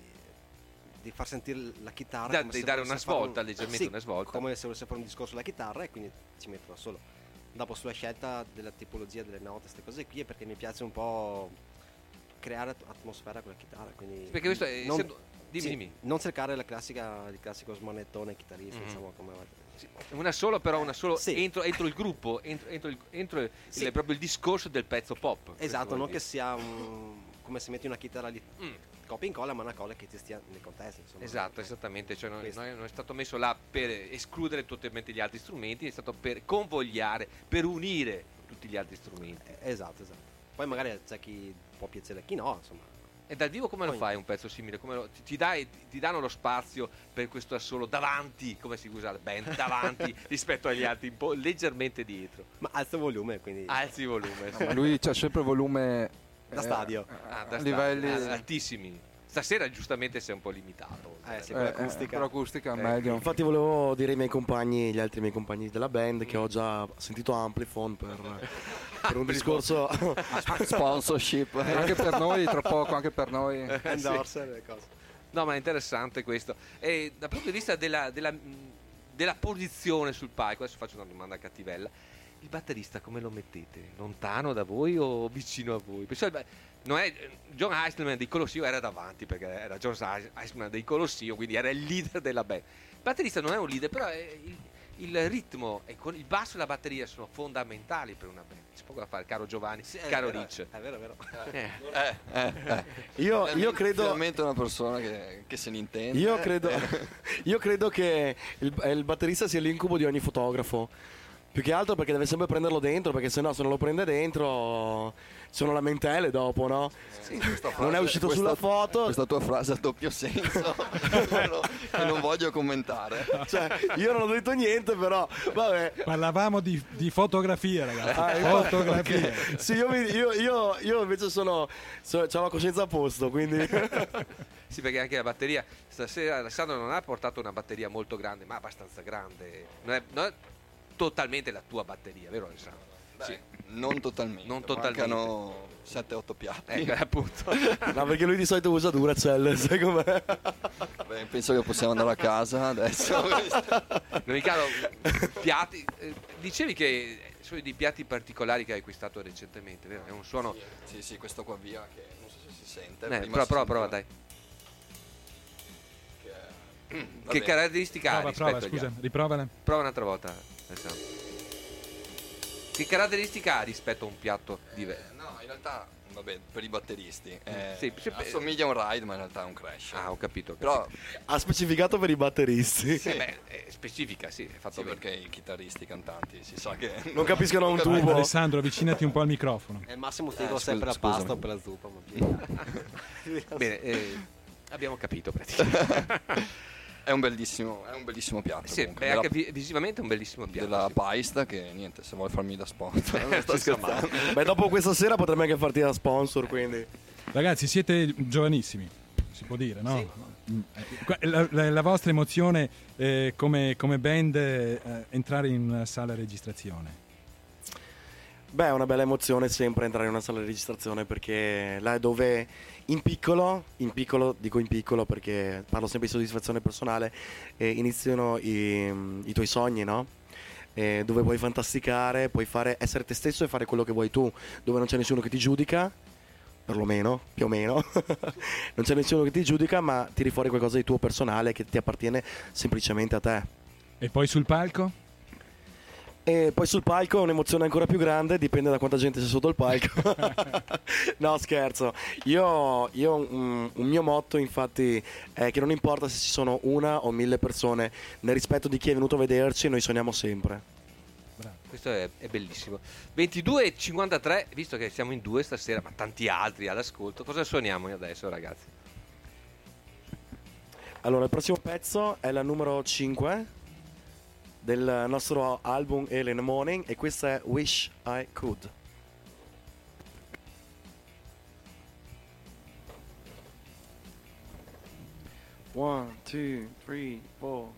di far sentire la chitarra. Di dare una svolta, leggermente una svolta. Come se volesse fare un discorso sulla chitarra, e quindi ci metto da solo. Dopo, sulla scelta della tipologia delle note, queste cose qui, è perché mi piace un po' creare atmosfera con la chitarra, quindi perché questo è dimmi. Non cercare il classico smanettone chitarrista, insomma, come una solo entro il gruppo, entro proprio il discorso del pezzo pop. Esatto, non che sia come se metti una chitarra lì copia e incolla, ma una colla che ti stia nel contesto, insomma. Esatto, esattamente, cioè non è stato messo là per escludere totalmente gli altri strumenti, è stato per convogliare, per unire tutti gli altri strumenti. Esatto. Poi magari c'è chi può piacere, chi no, insomma. E dal vivo come lo fai un pezzo simile? Ti danno lo spazio per questo assolo davanti, come si usa la band, davanti rispetto agli altri, un po' leggermente dietro. Ma alzi il volume, quindi. Alzi il volume. No, ma lui c'ha sempre volume da stadio. Da livelli altissimi. Stasera giustamente sei un po' limitato. Sì, per l'acustica meglio. Infatti volevo dire ai miei compagni, gli altri miei compagni della band, che ho già sentito Amplifon per un discorso sponsorship anche per noi, tra poco anche per noi endorser le cose. No, ma è interessante questo. E dal punto di vista della posizione sul palco, adesso faccio una domanda cattivella. Il batterista come lo mettete? Lontano da voi o vicino a voi? Non è John Heisman dei Colosseo, era davanti perché era John Heisman dei Colosseo, quindi era il leader della band. Il batterista non è un leader, però il ritmo e con il basso e la batteria sono fondamentali per una band. C'è poco da fare, caro Giovanni, caro Rich. È vero. Io credo finalmente una persona che se ne intende. Io credo che il batterista sia l'incubo di ogni fotografo. Più che altro perché deve sempre prenderlo dentro, perché sennò se non lo prende dentro sono lamentele dopo, no? Sì, non è uscito sulla foto. Questa tua frase ha doppio senso che non voglio commentare. Cioè, io non ho detto niente, però vabbè. Parlavamo di fotografie, ragazzi. Fotografie. Okay. Sì, io invece ho la coscienza a posto, quindi. Sì, perché anche la batteria stasera Alessandro non ha portato una batteria molto grande, ma abbastanza grande. Non è totalmente la tua batteria, vero Alessandro? Beh, sì. Non totalmente. Mancano 7-8 piatti. Appunto. No, perché lui di solito usa Duracell, sai com'è? Beh, penso che possiamo andare a casa adesso. Riccardo, piatti. Dicevi che sono dei piatti particolari che hai acquistato recentemente, vero? È un suono. Sì, questo qua via, che non so se si sente. Prova, dai. Che caratteristica ha? Scusa, riprovala. Prova un'altra volta. Che caratteristica ha rispetto a un piatto diverso? No, in realtà Vabbè, per i batteristi. Assomiglia a un ride, ma in realtà è un crash. Ah, ho capito. Però ha specificato per i batteristi. Sì, specifica, sì, è fatto bene. Perché i chitarristi, i cantanti, si sa che non capiscono un tubo. Alessandro, avvicinati un po' al microfono. Al massimo ti dico sempre la pasta o per la zuppa. Bene, abbiamo capito praticamente. È un bellissimo piatto. Sì, è anche visivamente un bellissimo piatto. Della Paista, che niente, se vuoi farmi da sponsor. Sto scherzando. Beh, dopo questa sera potremmo anche farti da sponsor, quindi. Ragazzi, siete giovanissimi, si può dire, no? Sì. La vostra emozione come band entrare in una sala di registrazione? Beh, è una bella emozione sempre entrare in una sala di registrazione, perché là è dove in piccolo, dico in piccolo perché parlo sempre di soddisfazione personale, iniziano i tuoi sogni, no? Dove puoi fantasticare, puoi essere te stesso e fare quello che vuoi tu, dove non c'è nessuno che ti giudica, perlomeno, più o meno, non c'è nessuno che ti giudica, ma tiri fuori qualcosa di tuo personale che ti appartiene semplicemente a te. E poi sul palco? E poi sul palco è un'emozione ancora più grande, dipende da quanta gente c'è sotto il palco. No, scherzo. Un mio motto infatti è che non importa se ci sono 1 o 1000 persone, nel rispetto di chi è venuto a vederci, noi suoniamo sempre. Bravo. Questo è bellissimo. 22:53, visto che siamo in 2 stasera, ma tanti altri all'ascolto, cosa suoniamo adesso, ragazzi? Allora, il prossimo pezzo è la numero 5 del nostro album Early in the Morning, e questa è Wish I Could. One, two, three, four.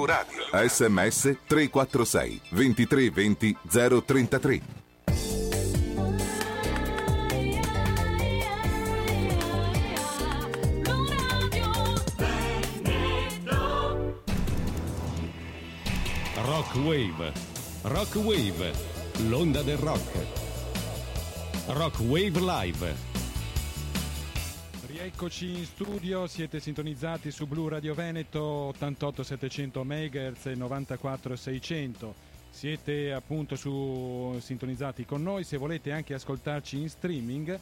Blu Radio. SMS 346 23 20 033. Rock Wave, l'onda del rock. Rock Wave Live. Rieccoci in studio, siete sintonizzati su Blu Radio Veneto 88.700 MHz e 94.600. Siete appunto sintonizzati con noi. Se volete anche ascoltarci in streaming,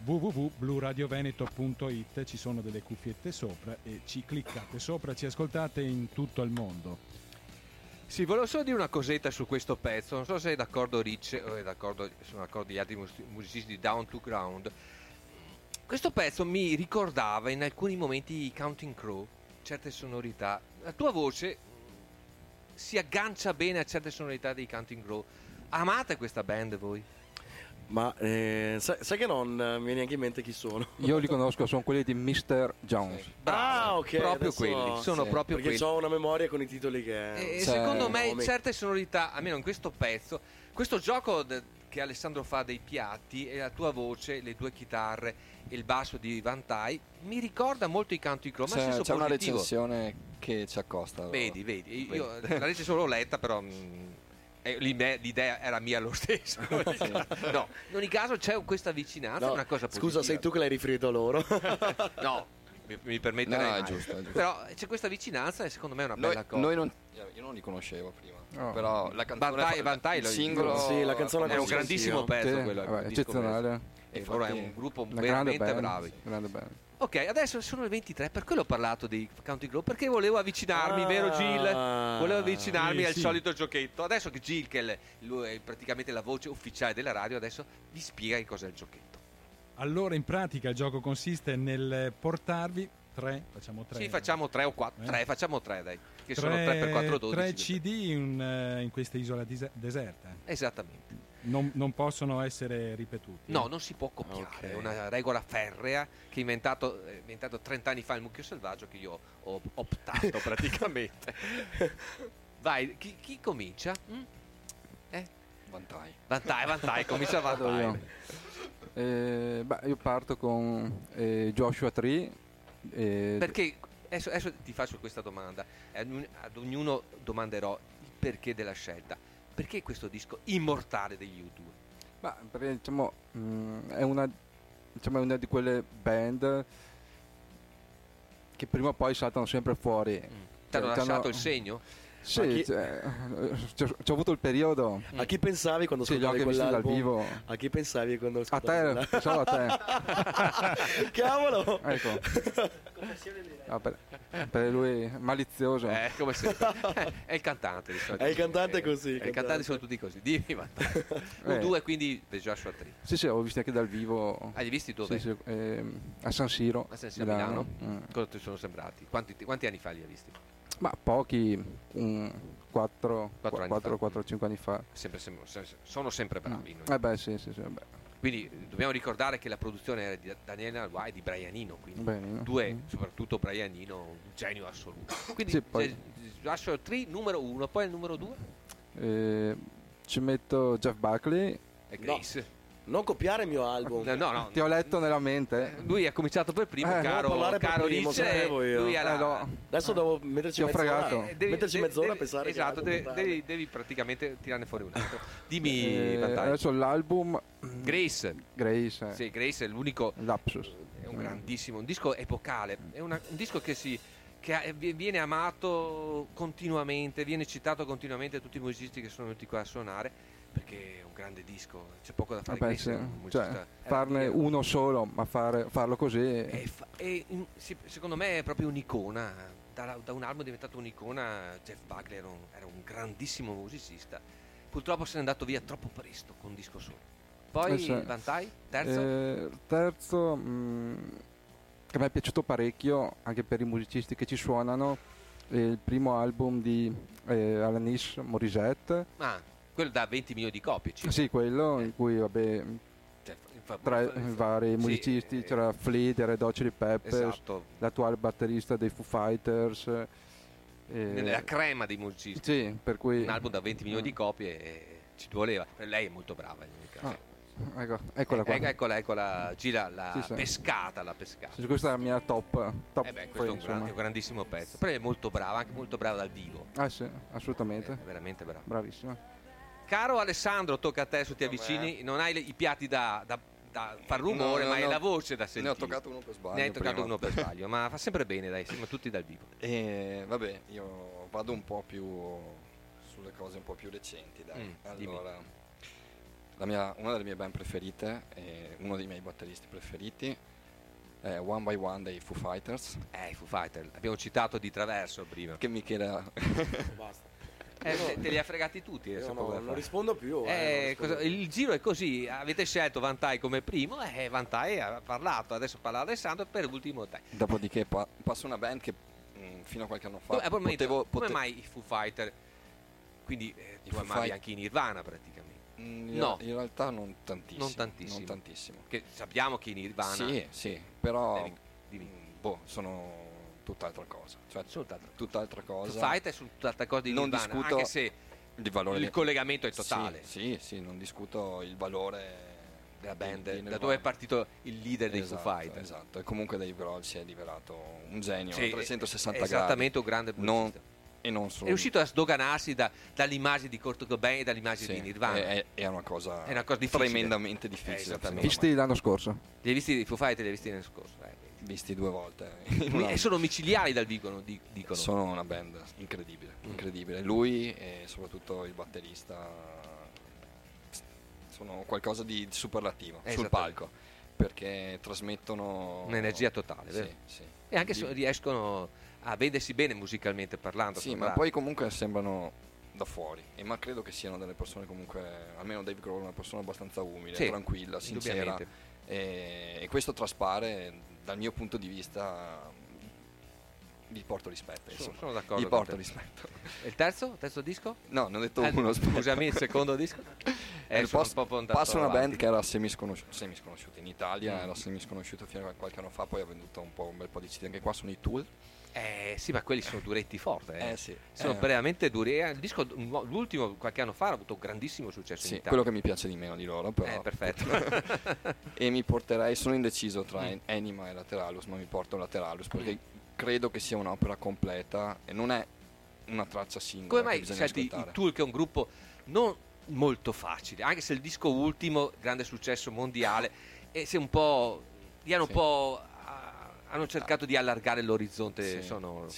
www.bluradioveneto.it, ci sono delle cuffiette sopra e ci cliccate sopra, ci ascoltate in tutto il mondo. Sì, volevo solo dire una cosetta su questo pezzo, non so se è d'accordo Rich o sono d'accordo gli altri musicisti di Down to Ground. Questo pezzo mi ricordava in alcuni momenti i Counting Crow, certe sonorità. La tua voce si aggancia bene a certe sonorità dei Counting Crow. Amate questa band voi? Ma sai che non mi viene neanche in mente chi sono. Io li conosco, sono quelli di Mr. Jones. Bravo, ok, proprio quelli. Sono proprio perché quelli. ho una memoria con i titoli che secondo me certe sonorità, almeno in questo pezzo, questo gioco che Alessandro fa dei piatti e la tua voce, le due chitarre e il basso di Van Ty mi ricorda molto i Counting Crow, ma c'è positivo. Una recensione che ci accosta. Allora. Vedi. Io la recensione l'ho letta, però l'idea era mia lo stesso. No, in ogni caso c'è questa vicinanza, una cosa positiva. Scusa, sei tu che l'hai riferito a loro? No, mi permetterei. No, è giusto. Però c'è questa vicinanza e secondo me è una bella cosa. Io non li conoscevo prima, però la canzone Van Ty, il singolo, sì, la canzone è un grandissimo pezzo, quello eccezionale. E loro è un gruppo veramente bravi. Grande band. Ok, adesso sono le 23, per quello ho parlato di Counting Crow, perché volevo avvicinarmi, vero Gil? Volevo avvicinarmi al solito giochetto. Adesso che Gil, che lui è praticamente la voce ufficiale della radio, adesso vi spiega che cos'è il giochetto. Allora, in pratica il gioco consiste nel portarvi facciamo tre. Sì, facciamo 3 o 4. Facciamo 3, dai. Che sono 3 per 4, 12. 3 CD in questa isola deserta. Esattamente. Non possono essere ripetuti. No, non si può copiare. È una regola ferrea che è inventato 30 anni fa il Mucchio Selvaggio, che io ho optato praticamente. Vai, chi comincia? Van Ty, comincia Van Ty. Io parto con Joshua Tree. Perché adesso ti faccio questa domanda, ad ognuno domanderò il perché della scelta. Perché questo disco immortale degli U2? Perché è una di quelle band che prima o poi saltano sempre fuori. Ti hanno lasciato il segno? Sì, c'ho avuto il periodo. A chi pensavi quando ascoltavi quell'album? Dal vivo? A chi pensavi quando ascoltavi? A te, pensavo a te. Cavolo! Ecco. Per lui malizioso. Come sempre. È il cantante di solito. È il cantante così. I cantanti sono tutti così. Dimmi, U2 quindi per Joshua Tree. Sì, ho visto anche dal vivo. Hai visti dove? Sì, a San Siro. A San Siro, Milano. Cosa ti sono sembrati? Quanti anni fa li hai visti? Ma pochi, 4-5 anni fa. Sono sempre bravi. Sì. Quindi dobbiamo ricordare che la produzione era di Daniele Lanois e di Brianino, quindi soprattutto Brianino, un genio assoluto. Quindi Joshua Tree numero 1, poi il numero 2? Ci metto Jeff Buckley e Grace. Non copiare il mio album. No. Ti ho letto nella mente. Lui ha cominciato per primo, caro primo, sapevo io. Adesso devo metterci mezz'ora a pensare. Esatto, devi praticamente tirarne fuori un altro. Dimmi, adesso l'album Grace. Sì, Grace è l'unico. Lapsus. È un grandissimo, un disco epocale. È un disco che viene amato continuamente, viene citato continuamente da tutti i musicisti che sono venuti qua a suonare. Perché è un grande disco, c'è poco da fare. Farne uno solo, ma farlo così. Secondo me è proprio un'icona. Da un album è diventato un'icona. Jeff Buckley era un grandissimo musicista. Purtroppo se n'è andato via troppo presto con un disco solo. Poi Van Ty, terzo, che mi è piaciuto parecchio anche per i musicisti che ci suonano. Il primo album di Alanis Morissette. Quello da 20 milioni di copie. Sì, quello in cui tra i vari musicisti c'era Flea dei Red Hot Chili Peppers, l'attuale batterista dei Foo Fighters, nella crema dei musicisti. Sì, per cui un album da 20 milioni di copie e ci voleva. Lei è molto brava in ogni caso. Eccola qua. Eccola, gira la pescata. Sì, questa è la mia top questo è un grandissimo pezzo. Però è molto brava, anche molto brava dal vivo. Ah sì, assolutamente. È veramente brava. Bravissima. Caro Alessandro, tocca a te, su Ti avvicini. Non hai i piatti da far rumore, ma hai la voce da sentire. Ne ho toccato uno per sbaglio. Ne hai toccato uno per sbaglio, ma fa sempre bene, dai, siamo tutti dal vivo. Vabbè, io vado un po' più sulle cose un po' più recenti, dai. Allora, una delle mie band preferite, uno dei miei batteristi preferiti, è One by One dei Foo Fighters. I Foo Fighters, abbiamo citato di traverso prima. Che mi chiede... Basta. Te li ha fregati tutti. Non rispondo più. Il giro è così. Avete scelto Vantai come primo. Vantai ha parlato. Adesso parla Alessandro per l'ultimo te. Dopodiché passo una band che fino a qualche anno fa come mai i Foo Fighter? Quindi tu amavi anche i Nirvana praticamente. No, in realtà non tantissimo. Non tantissimo. Che sappiamo che i Nirvana. Sì, però sono tutt'altra cosa. Cioè, tutt'altra cosa. Foo Fighter sono tutt'altra cosa di Nirvana, discuto anche se il collegamento è totale. Sì, non discuto il valore della band, da dove è partito il leader dei Foo Fighter. Esatto, e comunque Dave Grohl si è rivelato un genio a 360 gradi. Esattamente, un grande musicista. È riuscito a sdoganarsi dall'immagine di Kurt Cobain e dall'immagine di Nirvana. È una cosa difficile. Tremendamente difficile. Visti l'anno scorso? Li hai visti i Foo Fighter? Li hai visti l'anno scorso? Visti 2 volte. E sono micidiali dal vivo, dicono. Sono una band incredibile. Lui e soprattutto il batterista sono qualcosa di superlativo sul palco, perché trasmettono un'energia totale, vero? Sì. E anche riescono a vendersi bene musicalmente parlando. Sì, ma poi comunque sembrano da fuori, ma credo che siano delle persone comunque, almeno Dave Grohl è una persona abbastanza umile, tranquilla, sincera, e questo traspare dal mio punto di vista. Gli porto rispetto. Sono d'accordo. Gli porto rispetto. E il terzo disco? No, ne ho detto uno. Scusami, il secondo disco? Passo una band che era semi-sconosciuta in Italia, era semi-sconosciuta fino a qualche anno fa, poi ha venduto un bel po' di CD. Anche qua sono i Tool. Sì, ma quelli sono duretti forte. Sì. Sono veramente duri. Il disco, l'ultimo, qualche anno fa, ha avuto un grandissimo successo in Italia. Quello che mi piace di meno di loro, però. Perfetto. E mi porterei, sono indeciso tra Anima e Lateralus, ma mi porto Lateralus perché credo che sia un'opera completa e non è una traccia singola. Come mai scelti i Tool, che è un gruppo non molto facile, anche se il disco ultimo, grande successo mondiale, e se un po' hanno cercato di allargare l'orizzonte sonoro.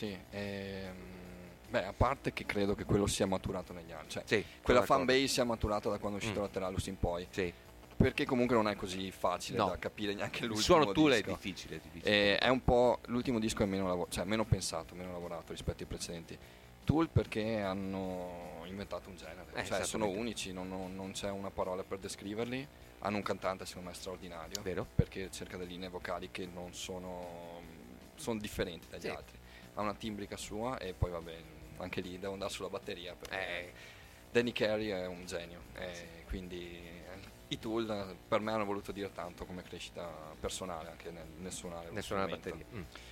A parte che credo che quello sia maturato negli anni, quella fanbase sia maturata da quando è uscito Lateralus in poi. Perché comunque non è così facile da capire neanche l'ultimo disco. Il suono Tool è difficile. È un po', l'ultimo disco è meno pensato, meno lavorato rispetto ai precedenti. Tool perché hanno inventato un genere, sono unici, non c'è una parola per descriverli. Hanno un cantante secondo me straordinario, vero? Perché cerca delle linee vocali che non sono differenti dagli altri. Ha una timbrica sua e poi anche lì devo andare sulla batteria perché Danny Carey è un genio, quindi i Tool per me hanno voluto dire tanto come crescita personale anche nel suonare la batteria.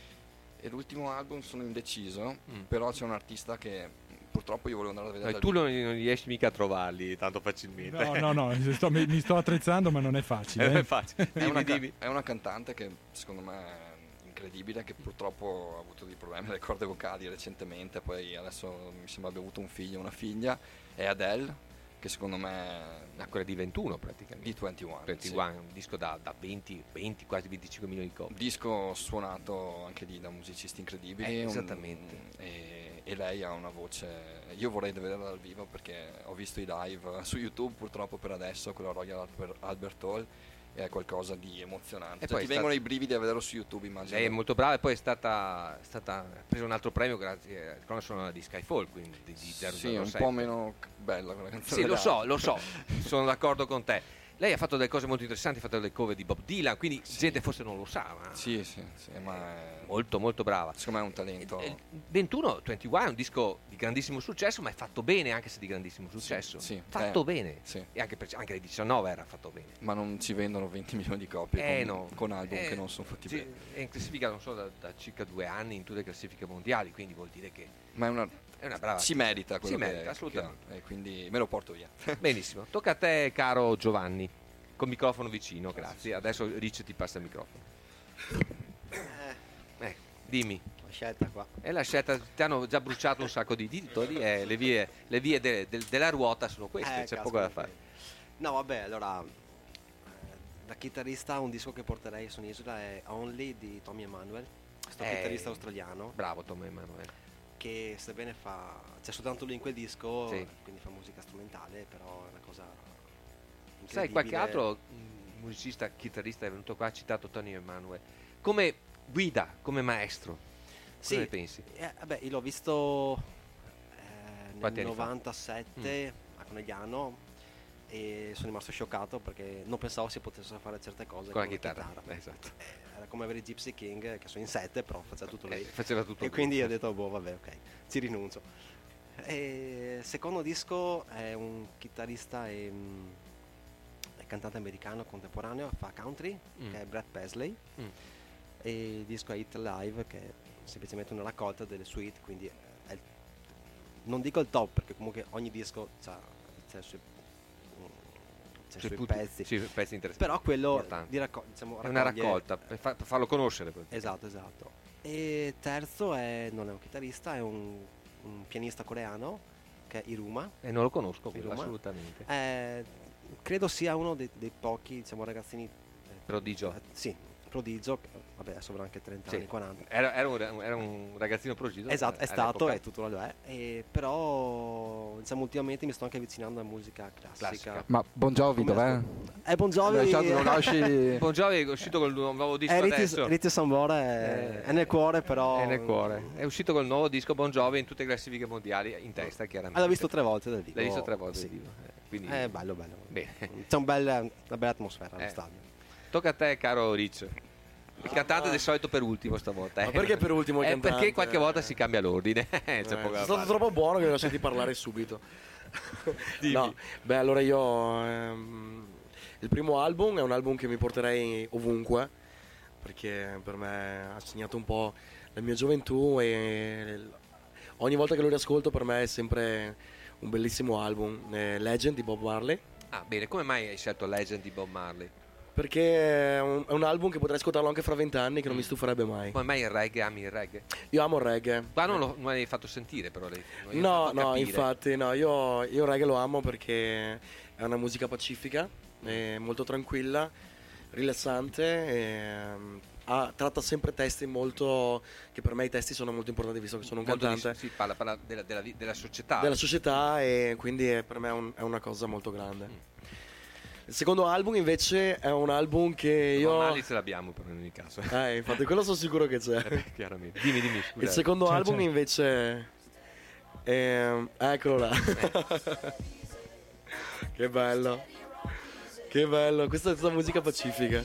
E l'ultimo album sono indeciso, però c'è un artista che purtroppo io volevo andare a vedere. Tu non riesci mica a trovarli tanto facilmente. No, mi sto attrezzando, ma non è facile. È facile. È una cantante che secondo me è incredibile, che purtroppo ha avuto dei problemi alle corde vocali recentemente, poi adesso mi sembra abbia avuto un figlio o una figlia. È Adele, che secondo me è quella di 21 praticamente. Di 21, un disco da 20, quasi 25 milioni di copie. Disco suonato anche lì da musicisti incredibili. Esattamente. E lei ha una voce, io vorrei vederla dal vivo perché ho visto i live su YouTube purtroppo per adesso, quello Royal Albert Hall, è qualcosa di emozionante. E poi ti vengono i brividi a vederlo su YouTube, immagino. Lei è molto brava e poi è stata preso un altro premio grazie alla colonna sonora di Skyfall, quindi di 007. Sì, un po' meno bella quella canzone. Sì, lo so, sono d'accordo con te. Lei ha fatto delle cose molto interessanti, ha fatto delle cover di Bob Dylan, quindi gente forse non lo sa, ma sì, ma è molto molto brava. Secondo me è un talento. 21 è un disco di grandissimo successo, ma è fatto bene anche se di grandissimo successo. Fatto bene. E anche le 19 era fatto bene. Ma non ci vendono 20 milioni di copie con album che non sono fatti bene. È in classifica non so da circa 2 anni in tutte le classifiche mondiali, quindi vuol dire che Ma è una brava. Si merita quello assolutamente. E quindi me lo porto via. Benissimo. Tocca a te, caro Giovanni. Col microfono vicino, grazie. Adesso Rich ti passa il microfono. Dimmi. La scelta qua. È la scelta, ti hanno già bruciato un sacco di titoli, le vie della ruota sono queste, c'è poco da fare. No, vabbè, allora da chitarrista un disco che porterei su un'isola è Only di Tommy Emmanuel, questo chitarrista australiano. Bravo Tommy Emmanuel. Che sebbene c'è soltanto lui in quel disco, sì. Quindi fa musica strumentale, però è una cosa incredibile. Sai, qualche altro musicista, chitarrista è venuto qua, ha citato Tommy Emmanuel come guida, come maestro. Cosa ne pensi? Vabbè, io l'ho visto nel 97 a Conegliano e sono rimasto scioccato perché non pensavo si potessero fare certe cose con la chitarra. Esatto. Era come avere Gypsy King, che sono in 7, però faceva tutto lei. Faceva tutto e quindi ho detto, vabbè, ok, ci rinuncio. E secondo disco è un chitarrista e cantante americano contemporaneo, fa country, che è Brad Paisley. E il disco è It Live, che è semplicemente una raccolta delle suite, quindi non dico il top perché comunque ogni disco c'è sui pezzi, pezzi interessanti, però quello di diciamo, è una raccolta per farlo conoscere. Esatto. E terzo non è un chitarrista, è un pianista coreano che è Iruma, e non lo conosco assolutamente. Credo sia uno dei pochi, diciamo, ragazzini prodigio. Sì, prodigio, vabbè, adesso avrà anche 30 anni, 40. Era un ragazzino prodigio. Esatto, è stato e tuttora lo è. Però diciamo ultimamente mi sto anche avvicinando alla musica classica. Ma Bon Jovi dov'è? Bon Jovi. Bon Jovi è uscito con il nuovo disco adesso. Ritio Sambora è nel cuore, però. È nel cuore. È uscito col nuovo disco Bon Jovi in tutte le classifiche mondiali, in testa chiaramente. L'ho visto 3 volte dal vivo. L'hai visto 3 volte dal vivo. Quindi è bello. Bene. C'è una bella atmosfera allo stadio. Tocca a te, caro Rich. Il cantante del solito per ultimo stavolta. Ma perché per ultimo il cantante? Perché qualche volta si cambia l'ordine. È stato troppo buono che lo senti parlare subito. No, beh, allora io il primo album è un album che mi porterei ovunque, perché per me ha segnato un po' la mia gioventù e ogni volta che lo riascolto per me è sempre un bellissimo album. Legend di Bob Marley. Ah, bene, come mai hai scelto Legend di Bob Marley? Perché è un album che potrei ascoltarlo anche fra 20 anni, che non mi stuferebbe mai. Come mai il reggae? Ami il reggae? Io amo il reggae. Qua non l'hai fatto sentire, però. No, infatti, no, io il reggae lo amo perché è una musica pacifica, è molto tranquilla, rilassante, tratta sempre testi molto, che per me i testi sono molto importanti visto che sono un cantante. Sì, parla della società. Della società, e quindi per me è una cosa molto grande. Il secondo album invece è un album che io... Ma ce l'abbiamo però in ogni caso. Infatti quello sono sicuro che c'è. Chiaramente. Dimmi, scusa. Il secondo album invece eccolo là. Che bello. Questa è tutta musica pacifica.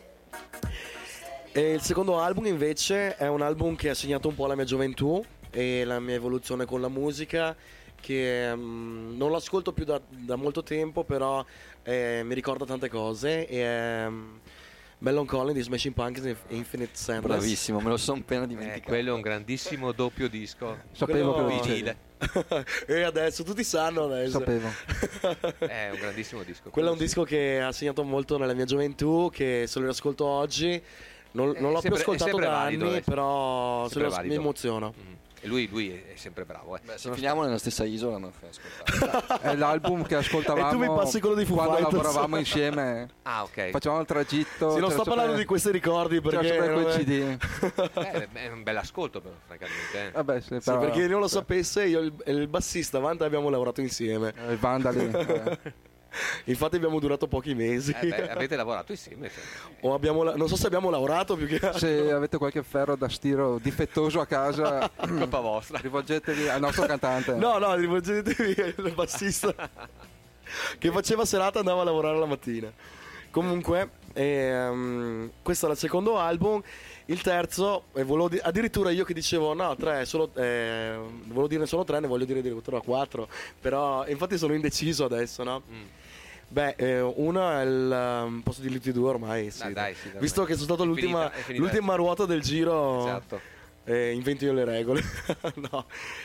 E il secondo album invece è un album che ha segnato un po' la mia gioventù e la mia evoluzione con la musica, che non lo ascolto più da molto tempo, però mi ricorda tante cose, e è Mellon Collie di Smashing Pumpkins Infinite Sadness. Bravissimo, me lo sono appena dimenticato. Quello è un grandissimo doppio disco. Sapevo che lo vinile. E adesso tutti sanno adesso. Sapevo. È un grandissimo disco. Quello è un disco che ha segnato molto nella mia gioventù, che se lo riascolto oggi non l'ho più ascoltato da anni, però mi emoziono. E lui è sempre bravo. Se finiamo nella stessa isola non fai ascoltare. È l'album che ascoltavamo e tu mi passi quello di Foo quando Fighters. lavoravamo insieme. Ah, ok. Facevamo il tragitto. Non sto parlando di questi ricordi perché quel CD. È un bel ascolto però, francamente. Vabbè, sì, per chi non lo sapesse, io e il bassista Vanda abbiamo lavorato insieme. Il Vandali. Infatti abbiamo durato pochi mesi. Avete lavorato insieme? O non so se abbiamo lavorato più che altro. Se avete qualche ferro da stiro difettoso a casa, colpa vostra, rivolgetevi al nostro cantante. No, rivolgetevi al bassista che faceva serata e andava a lavorare la mattina. Comunque questo era il secondo album. Il terzo, addirittura io che dicevo no, 3 solo, volevo dirne solo 3, ne voglio dire addirittura 4, però infatti sono indeciso adesso, no? Beh, uno è il posto di tutti e due ormai, sì. Dai, visto che sono stato l'ultima ruota del giro. Esatto. invento io le regole. No.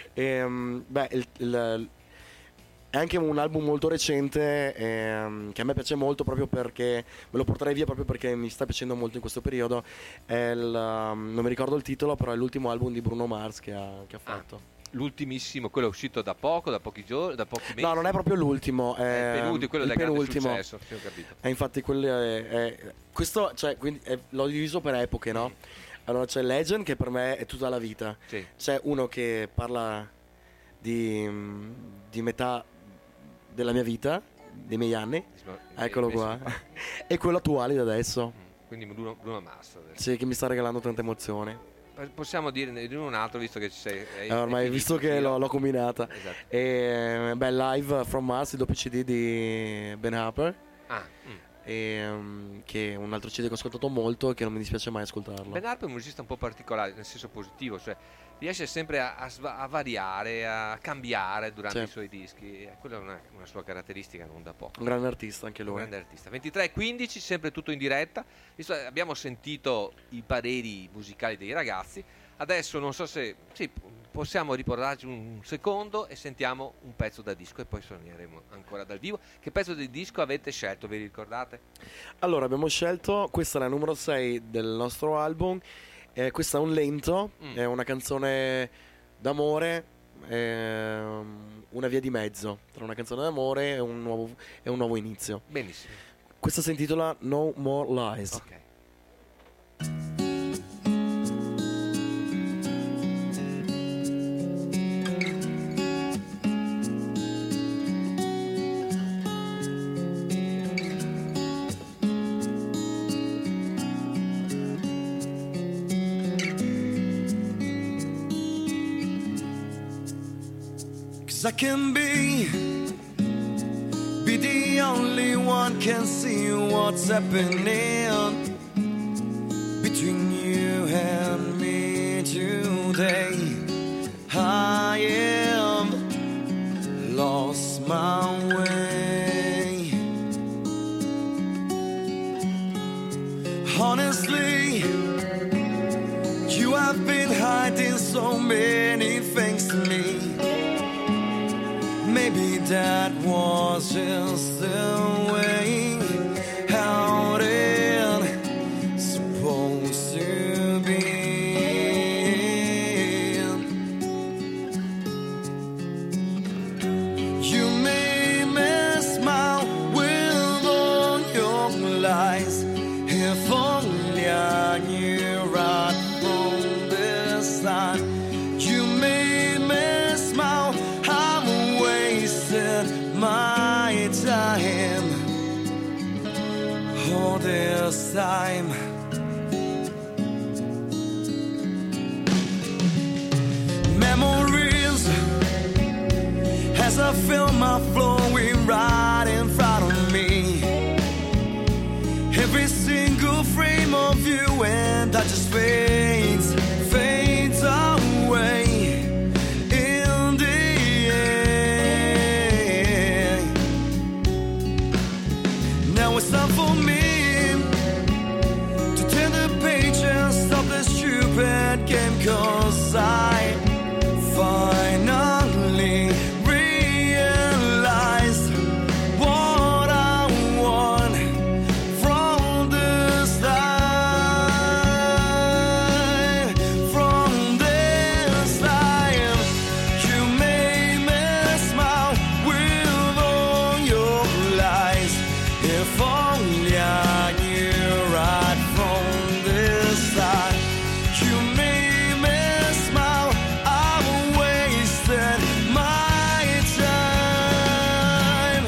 È anche un album molto recente che a me piace molto proprio perché me lo porterei via proprio perché mi sta piacendo molto in questo periodo. Non mi ricordo il titolo, però è l'ultimo album di Bruno Mars che ha fatto. L'ultimissimo, quello è uscito da pochi giorni, da pochi mesi. No, non è proprio l'ultimo, è quello del grande successo, ho capito. Infatti questo, cioè, quindi l'ho diviso per epoche, no? Allora c'è Legend, che per me è tutta la vita. Sì. C'è uno che parla di metà della mia vita, dei miei anni, eccolo qua, e quello attuale di adesso. Quindi Bruno Mars adesso. Sì, che mi sta regalando tanta emozione. Possiamo dire di un altro, visto che ci sei ormai visto che l'ho combinata. Esatto. E Live from Mars, il doppio CD di Ben Harper, che è un altro CD che ho ascoltato molto e che non mi dispiace mai ascoltarlo. Ben Harper è un musicista un po' particolare, nel senso positivo, cioè riesce sempre a variare, a cambiare durante i suoi dischi. Quella è una sua caratteristica non da poco. Un grande artista anche lui. Un grande artista. 23:15, sempre tutto in diretta. Abbiamo sentito i pareri musicali dei ragazzi. Adesso non so se possiamo riportarci un secondo e sentiamo un pezzo da disco e poi suoneremo ancora dal vivo. Che pezzo di disco avete scelto, vi ricordate? Allora, abbiamo scelto, questa è la numero 6 del nostro album. Questo è un lento, è una canzone d'amore, una via di mezzo tra una canzone d'amore e un nuovo inizio. Benissimo. Questa si intitola No More Lies. Ok. 'Cause I can be the only one can see what's happening between you and me today. I am lost my way. Honestly, you have been hiding so many things to me. Maybe that was just the way how it's supposed to be. You made me smile with all your lies. If only I knew right from the start. You made me smile. My time, all this time. Memories, as I feel my flowing right in front of me. Every single frame of you and I just fades away. It's time for me to turn the page and stop this stupid game, 'cause I finally realized what I want from this life. From this life, you made me smile with all your lies. If only I knew right from this side. You made me smile. I've wasted my time.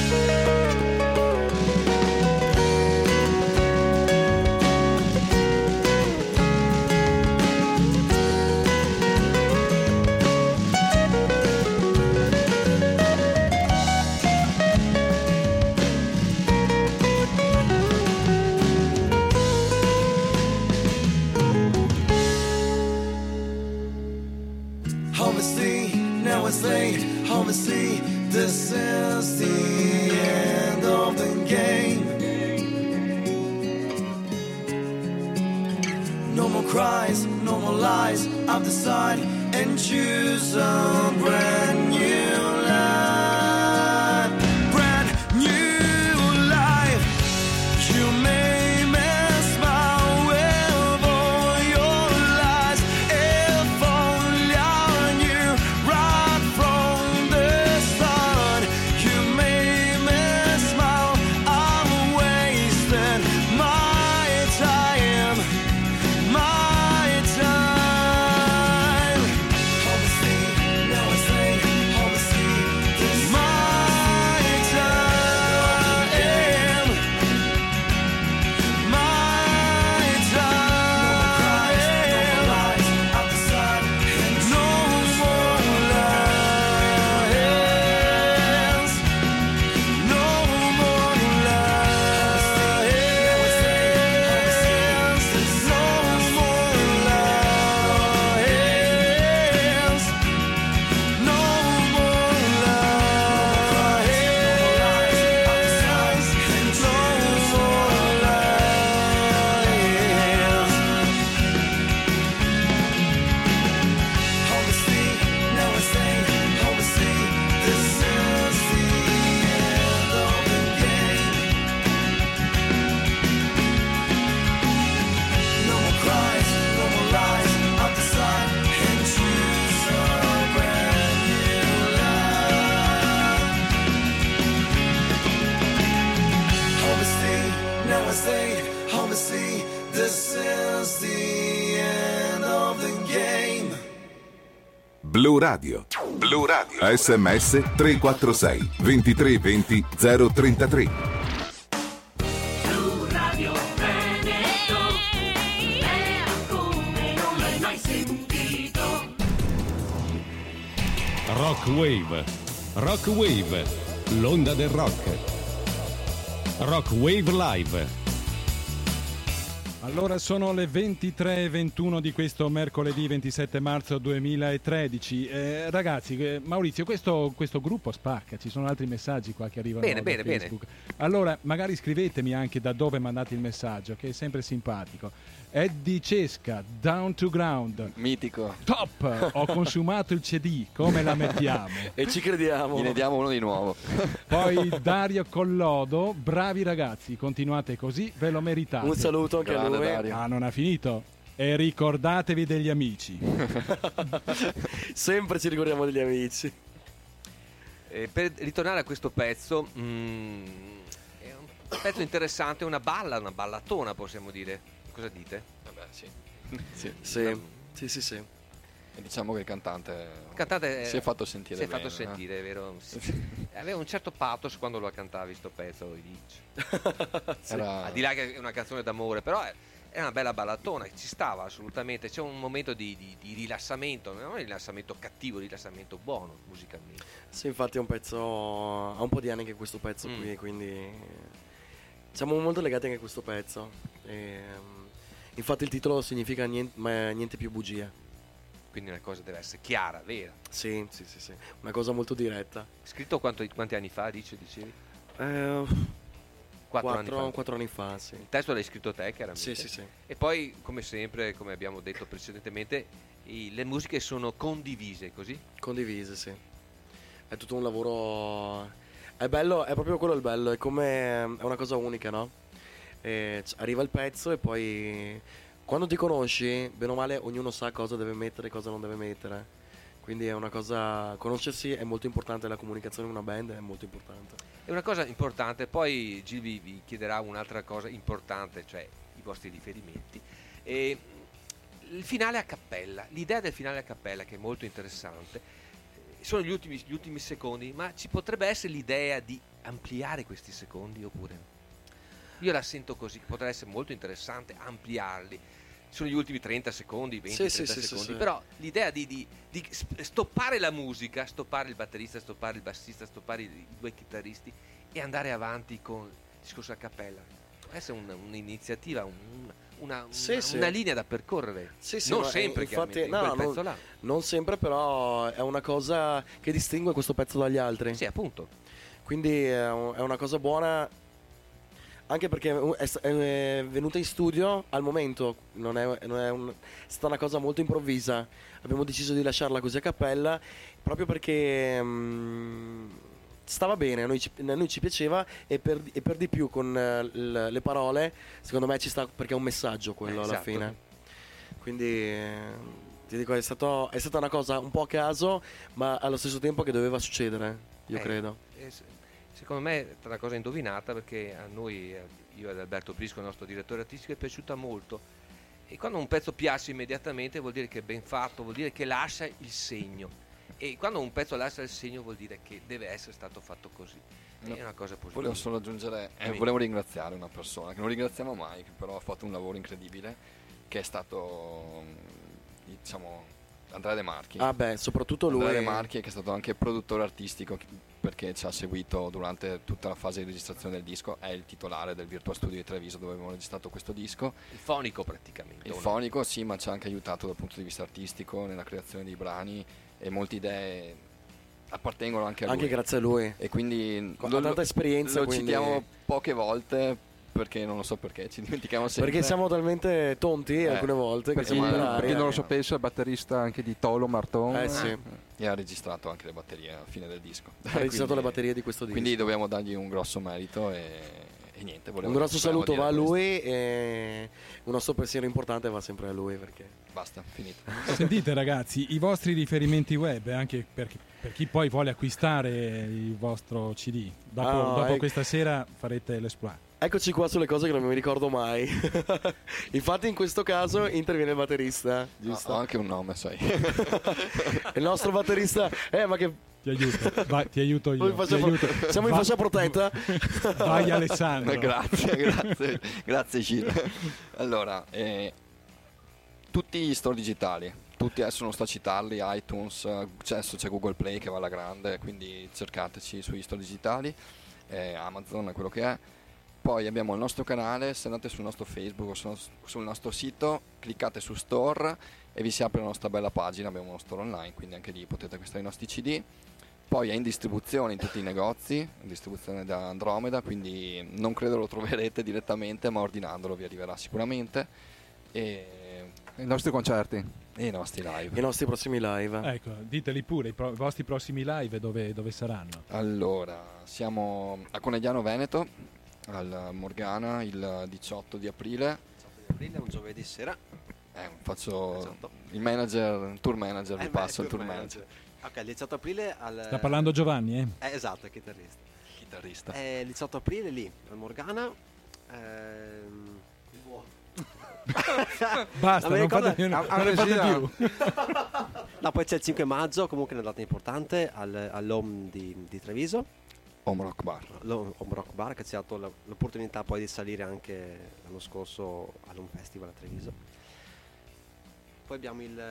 Obviously, now it's late. Obviously, this is the end of the game. no more cries, no more lies. I've decided and choose a brand new life. Brand new life. You made me smile with all your lies. If only I knew right from the start. You made me smile. I've wasted my time. My time. Obviously, now I say, obviously, this is my time. My time. No more lies, I've decided. No more lies. No more lies. No more lies. No more Obviously, this is the end of the game. Blu Radio. Blu Radio. SMS 346 2320 033. Blu Radio Veneto, è come non l'hai mai sentito. Rock Wave. Rock Wave. L'onda del rock. Rock Wave Live. Allora sono le 23:21 di questo mercoledì 27 marzo 2013. Ragazzi, Maurizio, questo gruppo spacca, ci sono altri messaggi qua che arrivano da Facebook. Allora magari scrivetemi anche da dove mandate il messaggio, che è sempre simpatico. Eddie Cesca, Down to Ground, mitico, top, ho consumato il CD, come la mettiamo? E ci crediamo. Ne diamo uno di nuovo. Poi Dario Collodo, bravi ragazzi, continuate così, ve lo meritate. Un saluto anche a lui. Dario. Ah, non ha finito. E ricordatevi degli amici. Sempre ci ricordiamo degli amici. Per ritornare a questo pezzo, è un pezzo interessante, una ballatona possiamo dire. Cosa dite? Vabbè, sì. Sì. E diciamo che il cantante si è fatto sentire bene. fatto sentire, vero? Aveva un certo pathos quando lo cantavi sto pezzo, sì. Al di là che è una canzone d'amore, però è una bella ballatona, ci stava assolutamente. C'è un momento di rilassamento, non è rilassamento cattivo, rilassamento buono musicalmente. Sì, infatti è un pezzo, ha un po' di anni che questo pezzo qui, quindi siamo molto legati anche a questo pezzo. Infatti il titolo significa niente più bugie. Quindi una cosa deve essere chiara, vera. Sì. Una cosa molto diretta. Scritto quanti anni fa, dicevi? 4 anni fa, sì. Il testo l'hai scritto te, chiaramente. Sì. E poi, come sempre, come abbiamo detto precedentemente, le musiche sono condivise, così? Condivise, sì. È tutto un lavoro. È bello, è proprio quello il bello. È una cosa unica, no? Arriva il pezzo e poi quando ti conosci, bene o male, ognuno sa cosa deve mettere e cosa non deve mettere. Quindi è una cosa, conoscersi è molto importante, la comunicazione in una band è molto importante. È una cosa importante, poi Gil vi chiederà un'altra cosa importante, cioè i vostri riferimenti. E il finale a cappella, l'idea del finale a cappella che è molto interessante, sono gli ultimi secondi, ma ci potrebbe essere l'idea di ampliare questi secondi oppure no? Io la sento così, potrebbe essere molto interessante ampliarli. Sono gli ultimi 30 secondi, 20-30 secondi, però l'idea di stoppare la musica, stoppare il batterista, stoppare il bassista, stoppare i due chitarristi e andare avanti con il discorso a cappella. Può essere un'iniziativa, una linea da percorrere. Non sempre, infatti, quel pezzo là. Non sempre, però è una cosa che distingue questo pezzo dagli altri. Sì, appunto. Quindi è una cosa buona Anche perché è venuta in studio al momento, è stata una cosa molto improvvisa. Abbiamo deciso di lasciarla così a cappella proprio perché stava bene, a noi ci piaceva e per di più con le parole, secondo me ci sta, perché è un messaggio quello alla fine. Quindi ti dico, è stata una cosa un po' a caso, ma allo stesso tempo che doveva succedere, io credo. Secondo me è una cosa indovinata, perché a noi, io ed Alberto Prisco, il nostro direttore artistico, è piaciuta molto. E quando un pezzo piace immediatamente vuol dire che è ben fatto, vuol dire che lascia il segno. E quando un pezzo lascia il segno vuol dire che deve essere stato fatto così. È una cosa positiva. Volevo solo aggiungere, volevo ringraziare una persona che non ringraziamo mai, che però ha fatto un lavoro incredibile, che è stato, diciamo, Andrea De Marchi. Soprattutto lui. Andrea De Marchi, che è stato anche produttore artistico, perché ci ha seguito durante tutta la fase di registrazione del disco. È il titolare del Virtua Studio di Treviso, dove abbiamo registrato questo disco. Il fonico praticamente. Il fonico, sì, ma ci ha anche aiutato dal punto di vista artistico nella creazione dei brani, e molte idee appartengono anche a lui. Anche grazie a lui. E quindi ha tanta esperienza. Lo citiamo poche volte, perché non lo so perché ci dimentichiamo sempre. Perché siamo talmente tonti alcune volte. Per chi non lo sapesse, è batterista anche di Tolo Marton. Sì. E ha registrato anche le batterie alla fine del disco. Ha registrato le batterie di questo disco. Quindi dobbiamo dargli un grosso merito e niente. Un grosso saluto va a lui e un nostro pensiero importante va sempre a lui, perché... Basta, finito. Sentite ragazzi, i vostri riferimenti web, anche per chi poi vuole acquistare il vostro CD. Dopo questa sera farete l'esploit. Eccoci qua sulle cose che non mi ricordo mai. Infatti in questo caso interviene il batterista, giusto? Ho anche un nome, sai. Il nostro batterista, ma che... Ti aiuto io. Siamo in fascia protetta. Vai Alessandro. Grazie Gilles. Allora, tutti gli store digitali, tutti adesso non sto a citarli, iTunes, adesso c'è Google Play che va alla grande, quindi cercateci sugli store digitali, Amazon è quello che è. Poi abbiamo il nostro canale, se andate sul nostro Facebook o sul nostro sito, cliccate su Store e vi si apre la nostra bella pagina, abbiamo uno store online, quindi anche lì potete acquistare i nostri CD. Poi è in distribuzione in tutti i negozi, in distribuzione da Andromeda, quindi non credo lo troverete direttamente, ma ordinandolo vi arriverà sicuramente. E i nostri concerti. E i nostri live. I nostri prossimi live. Ecco, diteli pure, i vostri prossimi live dove saranno? Allora, siamo a Conegliano Veneto, al Morgana, il 18 di aprile. 18 di aprile, un giovedì sera. Faccio il tour manager, vi passo il tour manager. Ok, il 18 aprile Sta parlando Giovanni, esatto, è chitarrista. Il 18 aprile lì, al Morgana. Basta, non fate più. No, poi c'è il 5 maggio, comunque una data importante, all'Home di Treviso. Home Rock Bar. Home Rock Bar, che ci ha dato l'opportunità poi di salire anche l'anno scorso all'Home Festival a Treviso. Poi abbiamo il...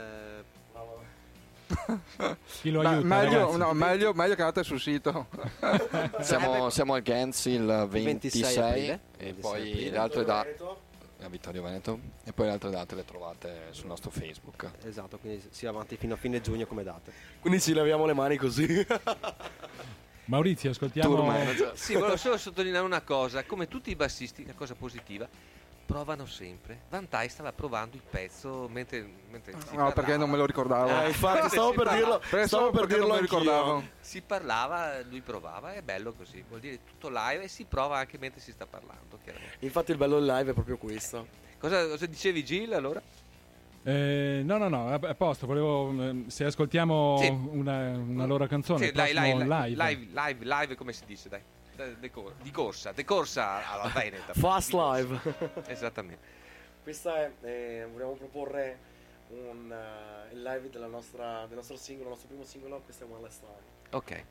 Chi lo aiuta? Meglio che andate sul sito. Siamo al Gens il 26 aprile, e poi le altre date a Vittorio Veneto, e poi le altre date le trovate sul nostro Facebook. Esatto, quindi si va avanti fino a fine giugno come date. Quindi ci laviamo le mani così. Maurizio, ascoltiamo. Sì, volevo solo sottolineare una cosa, come tutti i bassisti, una cosa positiva, provano sempre. Van Tij stava provando il pezzo mentre si parlava. Perché non me lo ricordavo. Infatti stavo per dirlo non mi ricordavo. Si parlava, lui provava, è bello così, vuol dire tutto live e si prova anche mentre si sta parlando, chiaramente. Infatti il bello del live è proprio questo. Cosa dicevi Gil allora? No, a posto, volevo se ascoltiamo una loro canzone, sì, live come si dice, dai. Di corsa alla Veneta. Fast live. Esattamente. Questa vogliamo proporre il live del nostro singolo, il nostro primo singolo. Questo è One Last Time.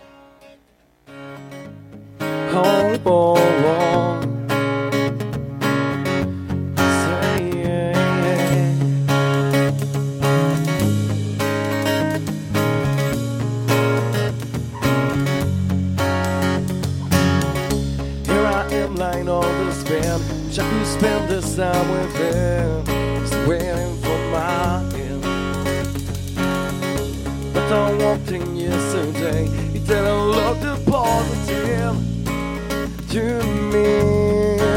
Ok. Wish I could spend this time with him, just waiting for my end. But I walked in yesterday, he didn't look the positive to me.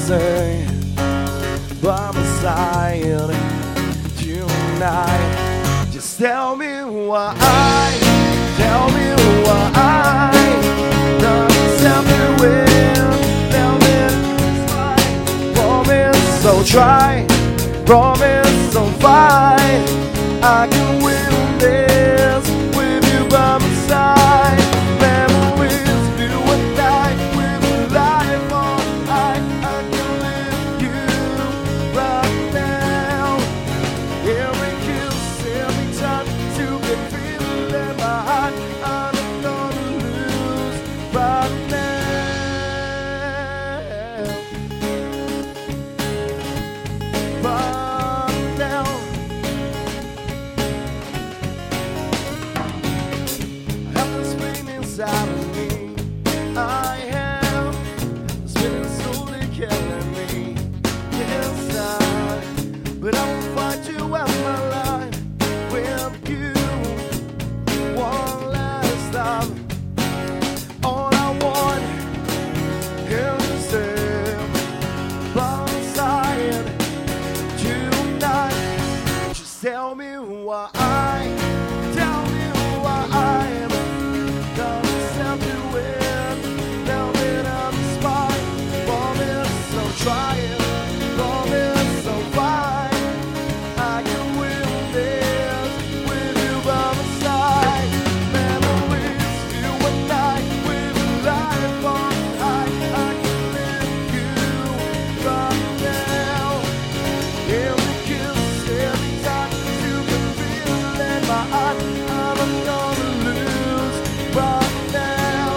stay by my side tonight. Just tell me why, tell me why. Doesn't sound to win, tell me it's fine. Promise so try, promise so fight. I can win this with you by my side. Memories do and die with life on high. I can live you right now. Every kiss, every time to get feeling in my heart. I'm not gonna lose right now. Right now. I have this pain inside of me. I have this feeling slowly killing me inside. But I will fight you out my life with you one last time. All I want is to stay by my side tonight. Just tell me why, tell me why I'm doesn't to win. Now that I'm smart, promise so try it, promise so fine. I can win this with you by my side. Memories, you and I, with life on high. I can live you right now. Every kiss, every time you can feel in my heart. I'm gonna lose right now.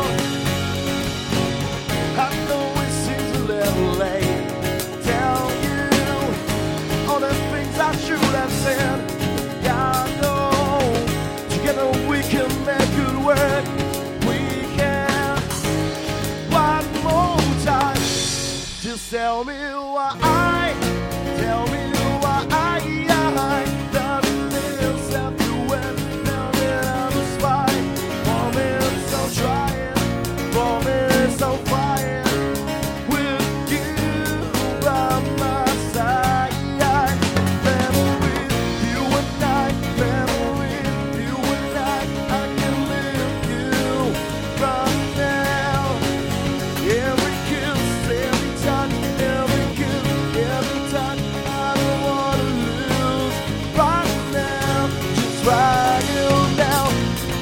I know it seems a little late. Tell you all the things I should have said. Yeah, I know together we can make good work. We can one more time. Just tell me why, tell me why doesn't this have to win? Now that I'm a spy, promise I'll try it, promise I'll fight with you by my side. Memories, you and I, memories, you and I can live you right now. Every kiss, every touch, every kiss, every touch. I don't wanna lose right now. Just right you down,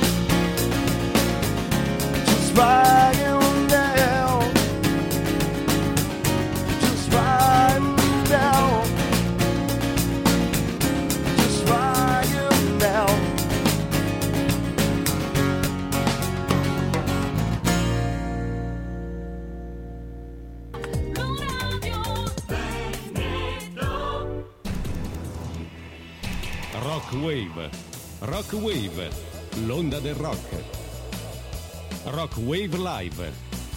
just right you down, just right down, just right you down. Rock Wave, Rock Wave, l'onda del rock. Rock Wave Live.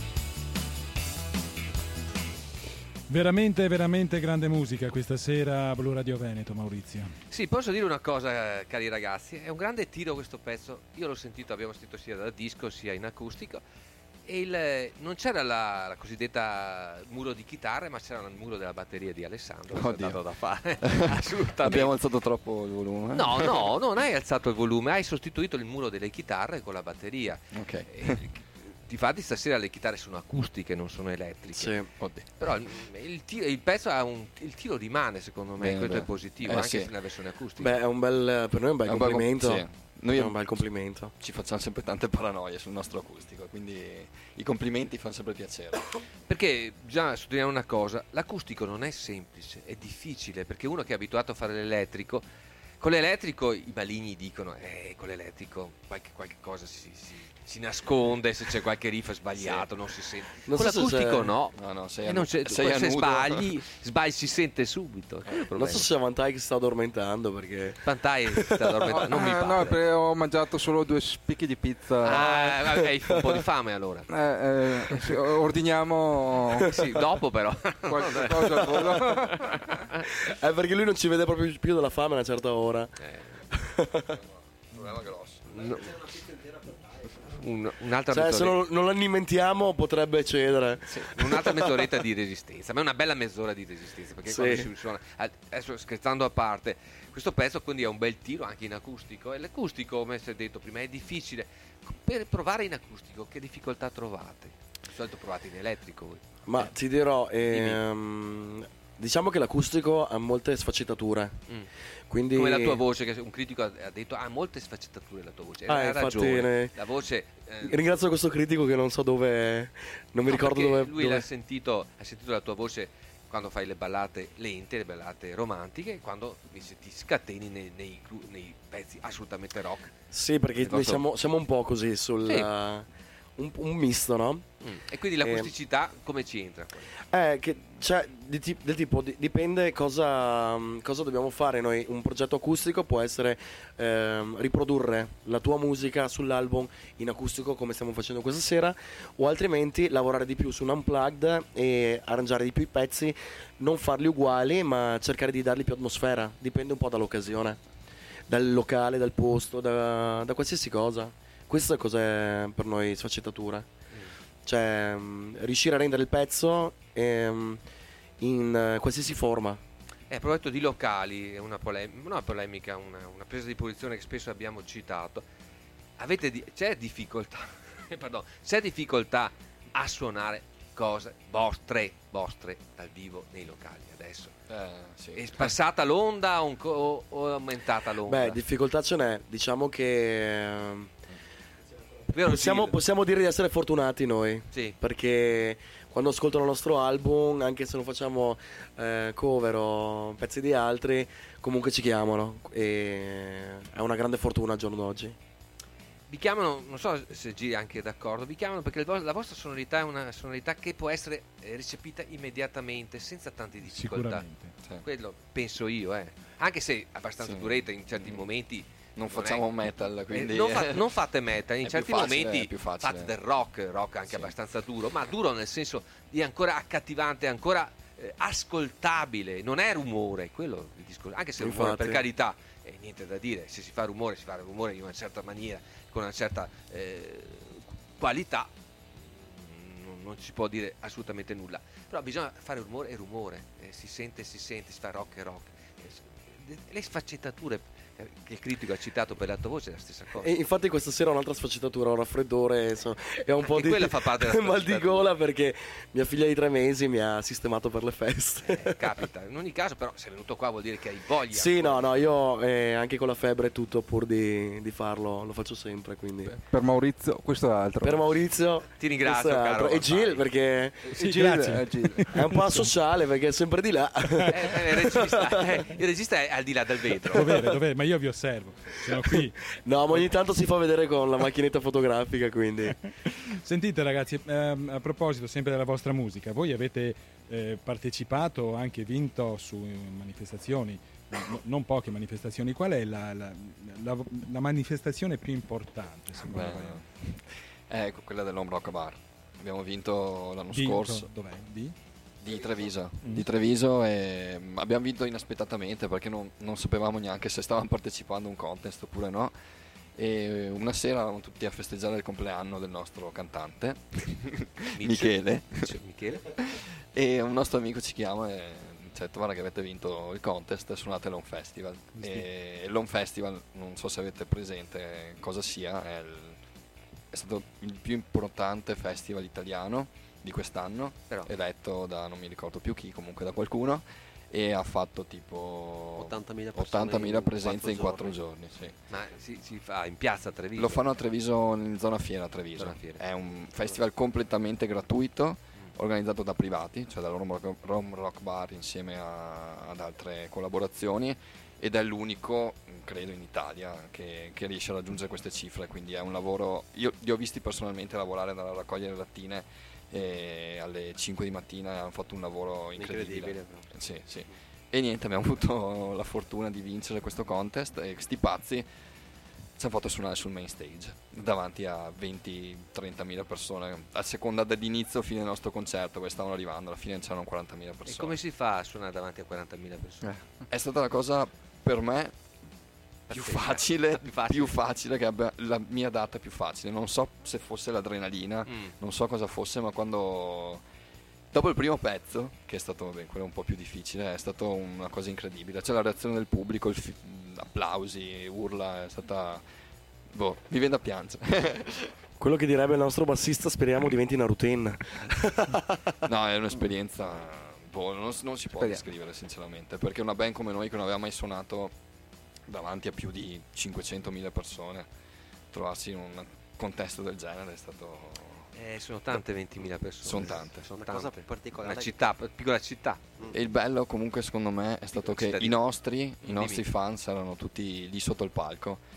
Veramente, veramente grande musica questa sera a Blu Radio Veneto, Maurizio. Sì, posso dire una cosa, cari ragazzi, è un grande tiro questo pezzo. Io l'ho sentito, abbiamo sentito sia da disco sia in acustico. E non c'era la cosiddetta muro di chitarre, ma c'era il muro della batteria di Alessandro. È dato da fare. Assolutamente. Abbiamo alzato troppo il volume? No, non hai alzato il volume, hai sostituito il muro delle chitarre con la batteria. Ok. Difatti stasera le chitarre sono acustiche, non sono elettriche. Sì. Però il pezzo ha il tiro rimane, secondo me, questo è positivo, anche se nella versione acustica. Beh, per noi è un bel complimento. Sì. Noi è un bel complimento. Ci facciamo sempre tante paranoie sul nostro acustico, quindi i complimenti fanno sempre piacere. Perché bisogna sottolineare una cosa, l'acustico non è semplice, è difficile, perché uno che è abituato a fare l'elettrico, con l'elettrico i maligni dicono con l'elettrico qualche cosa si nasconde, se c'è qualche riff sbagliato non si sente. Non con so l'acustico no, sei se sbagli si sente subito. Non so se Vantai che si sta addormentando, perché Vantai si sta addormentando, non mi pare. No, perché ho mangiato solo 2 spicchi di pizza. Hai un po' di fame allora. Sì, ordiniamo sì, dopo però qualche cosa al volo. Perché lui non ci vede proprio più dalla fame a una certa ora. Problema grosso. No. un'altra cioè, se non lo alimentiamo potrebbe cedere. Sì, un'altra mezz'oretta di resistenza, ma è una bella mezz'ora di resistenza, perché quando si suona, adesso scherzando a parte, questo pezzo quindi è un bel tiro anche in acustico, e l'acustico, come si è detto prima, è difficile. Per provare in acustico che difficoltà trovate? Di solito provate in elettrico voi. Ma ti dirò, diciamo che l'acustico ha molte sfaccettature. Quindi... Come la tua voce, che un critico ha detto ha molte sfaccettature la tua voce. Ha ragione. La voce, ringrazio questo critico che non so dove, non mi ricordo dove. Lui ha sentito la tua voce quando fai le ballate lente, le ballate romantiche, quando invece ti scateni nei pezzi assolutamente rock. Sì, perché noi siamo un po' così sul... Sì. Un misto, no? E quindi l'acusticità come ci entra? Cioè, del tipo dipende cosa dobbiamo fare noi. Un progetto acustico può essere riprodurre la tua musica sull'album in acustico come stiamo facendo questa sera, o altrimenti lavorare di più su un unplugged e arrangiare di più i pezzi, non farli uguali ma cercare di dargli più atmosfera. Dipende un po' dall'occasione, dal locale, dal posto, da qualsiasi cosa. Questa cos'è per noi sfaccettatura, cioè riuscire a rendere il pezzo in qualsiasi forma. A proposito di locali, una polemica, una presa di posizione che spesso abbiamo citato. C'è difficoltà a suonare cose vostre dal vivo nei locali adesso? Sì. È passata l'onda o è aumentata l'onda? Beh, difficoltà ce n'è, diciamo che... Possiamo dire di essere fortunati noi, sì. Perché quando ascoltano il nostro album, anche se non facciamo cover o pezzi di altri, comunque ci chiamano, e è una grande fortuna al giorno d'oggi. Vi chiamano, non so se Giri è anche d'accordo, vi chiamano perché la vostra sonorità è una sonorità che può essere recepita immediatamente senza tante difficoltà. Sicuramente, certo. Quello penso io, anche se abbastanza duretta in certi momenti. Non facciamo metal, quindi non fate metal, in certi momenti fate del rock anche abbastanza duro, ma duro nel senso di ancora accattivante, ancora ascoltabile, non è rumore, quello il discorso, anche se rumore, per carità, niente da dire, se si fa rumore in una certa maniera, con una certa qualità, non si può dire assolutamente nulla, però bisogna fare rumore e rumore, si sente, si fa rock e rock, le sfaccettature che il critico ha citato per la tua voce è la stessa cosa. E infatti questa sera ho un'altra sfaccettatura, un raffreddore, e un po' di quella fa parte della mal di gola, perché mia figlia di 3 mesi mi ha sistemato per le feste. Capita, in ogni caso però sei venuto qua vuol dire che hai voglia. Sì, no, io anche con la febbre e tutto, pur di farlo, lo faccio sempre, quindi. Per Maurizio questo è altro. Per Maurizio ti ringrazio, caro. E Gil, perché grazie. È un po' asociale perché è sempre di là. Il regista è al di là del vetro. Dov'è? Ma io vi osservo, sono qui. No, ma ogni tanto si fa vedere con la macchinetta fotografica, quindi. Sentite ragazzi, a proposito sempre della vostra musica, voi avete partecipato, anche vinto su manifestazioni, non poche manifestazioni. Qual è la manifestazione più importante secondo voi? Ecco, quella dell'Home Rock Bar. Abbiamo vinto l'anno scorso. Dov'è? Di Treviso, e abbiamo vinto inaspettatamente perché non sapevamo neanche se stavamo partecipando a un contest oppure no, e una sera eravamo tutti a festeggiare il compleanno del nostro cantante Michele, e un nostro amico ci chiama e ci ha detto: guarda che avete vinto il contest, suonate l'Home Festival. E l'Home Festival, non so se avete presente cosa sia, è stato il più importante festival italiano di quest'anno, eletto da non mi ricordo più chi, comunque da qualcuno, e ha fatto tipo 80.000 presenze in 4 giorni. Sì. Ma si fa in piazza Treviso? Lo fanno a Treviso, in zona Fiera Treviso. È un festival completamente gratuito, organizzato da privati, cioè dall'Home Rock Bar insieme ad altre collaborazioni, ed è l'unico, credo, in Italia che riesce a raggiungere queste cifre, quindi è un lavoro. Io li ho visti personalmente lavorare da raccogliere lattine, e alle 5 di mattina hanno fatto un lavoro incredibile. Sì. E niente, abbiamo avuto la fortuna di vincere questo contest, e questi pazzi ci hanno fatto suonare sul main stage davanti a 20-30.000 persone, a seconda dell'inizio fine del nostro concerto, poi stavano arrivando, alla fine c'erano 40.000 persone. E come si fa a suonare davanti a 40.000 persone? È stata la cosa per me più facile che abbia la mia data più facile. Non so se fosse l'adrenalina, non so cosa fosse, ma quando dopo il primo pezzo, che è stato quello un po' più difficile, è stata una cosa incredibile. C'è la reazione del pubblico, applausi, urla, è stata mi viene da piangere. Quello che direbbe il nostro bassista, speriamo diventi una routine. No, è un'esperienza non si può descrivere sinceramente, perché una band come noi che non aveva mai suonato davanti a più di 500.000 persone, trovarsi in un contesto del genere è stato... sono tante 20.000 persone. Sono tante. Una cosa particolare. Una città, piccola città. E il bello comunque secondo me è stato che i nostri fans erano tutti lì sotto il palco.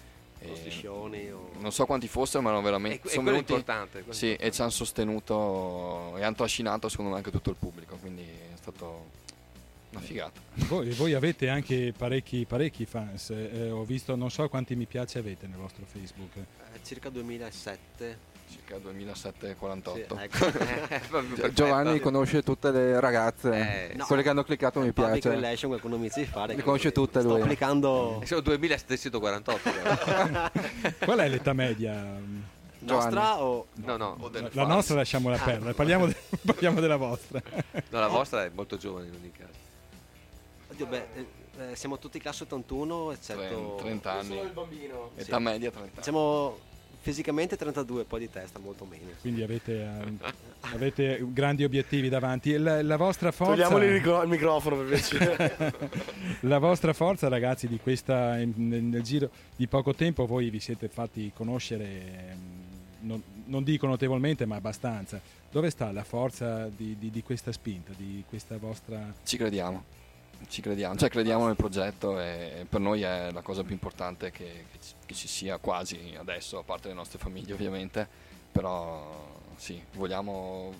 Non so quanti fossero, ma erano veramente sono venuti importante. Sì, e ci hanno sostenuto e hanno trascinato secondo me anche tutto il pubblico, quindi è stato una figata. Voi avete anche parecchi fans, ho visto, non so quanti mi piace avete nel vostro Facebook. Circa 2007. Circa 2748. Sì, ecco. Giovanni conosce tutte le ragazze, quelle che hanno cliccato mi piace. Public relation, qualcuno mi dice di fare. Le conosce tutte lui. Sto applicando. Sono 2748. Qual è l'età media? Nostra o no? La nostra lasciamola perdere, parliamo della vostra. No, la vostra è molto giovane in ogni caso. Oddio, siamo tutti classe 81, eccetto 30 anni. Sono il bambino. Età media 30 anni. Siamo fisicamente 32, poi di testa molto meno. Quindi avete grandi obiettivi davanti. La vostra forza. Togliamoli il microfono per piacere. La vostra forza, ragazzi, di questa nel giro di poco tempo voi vi siete fatti conoscere, non dico notevolmente, ma abbastanza. Dove sta la forza di questa spinta, di questa vostra... Ci crediamo, cioè crediamo nel progetto e per noi è la cosa più importante che ci sia quasi adesso, a parte le nostre famiglie ovviamente, però sì, vogliamo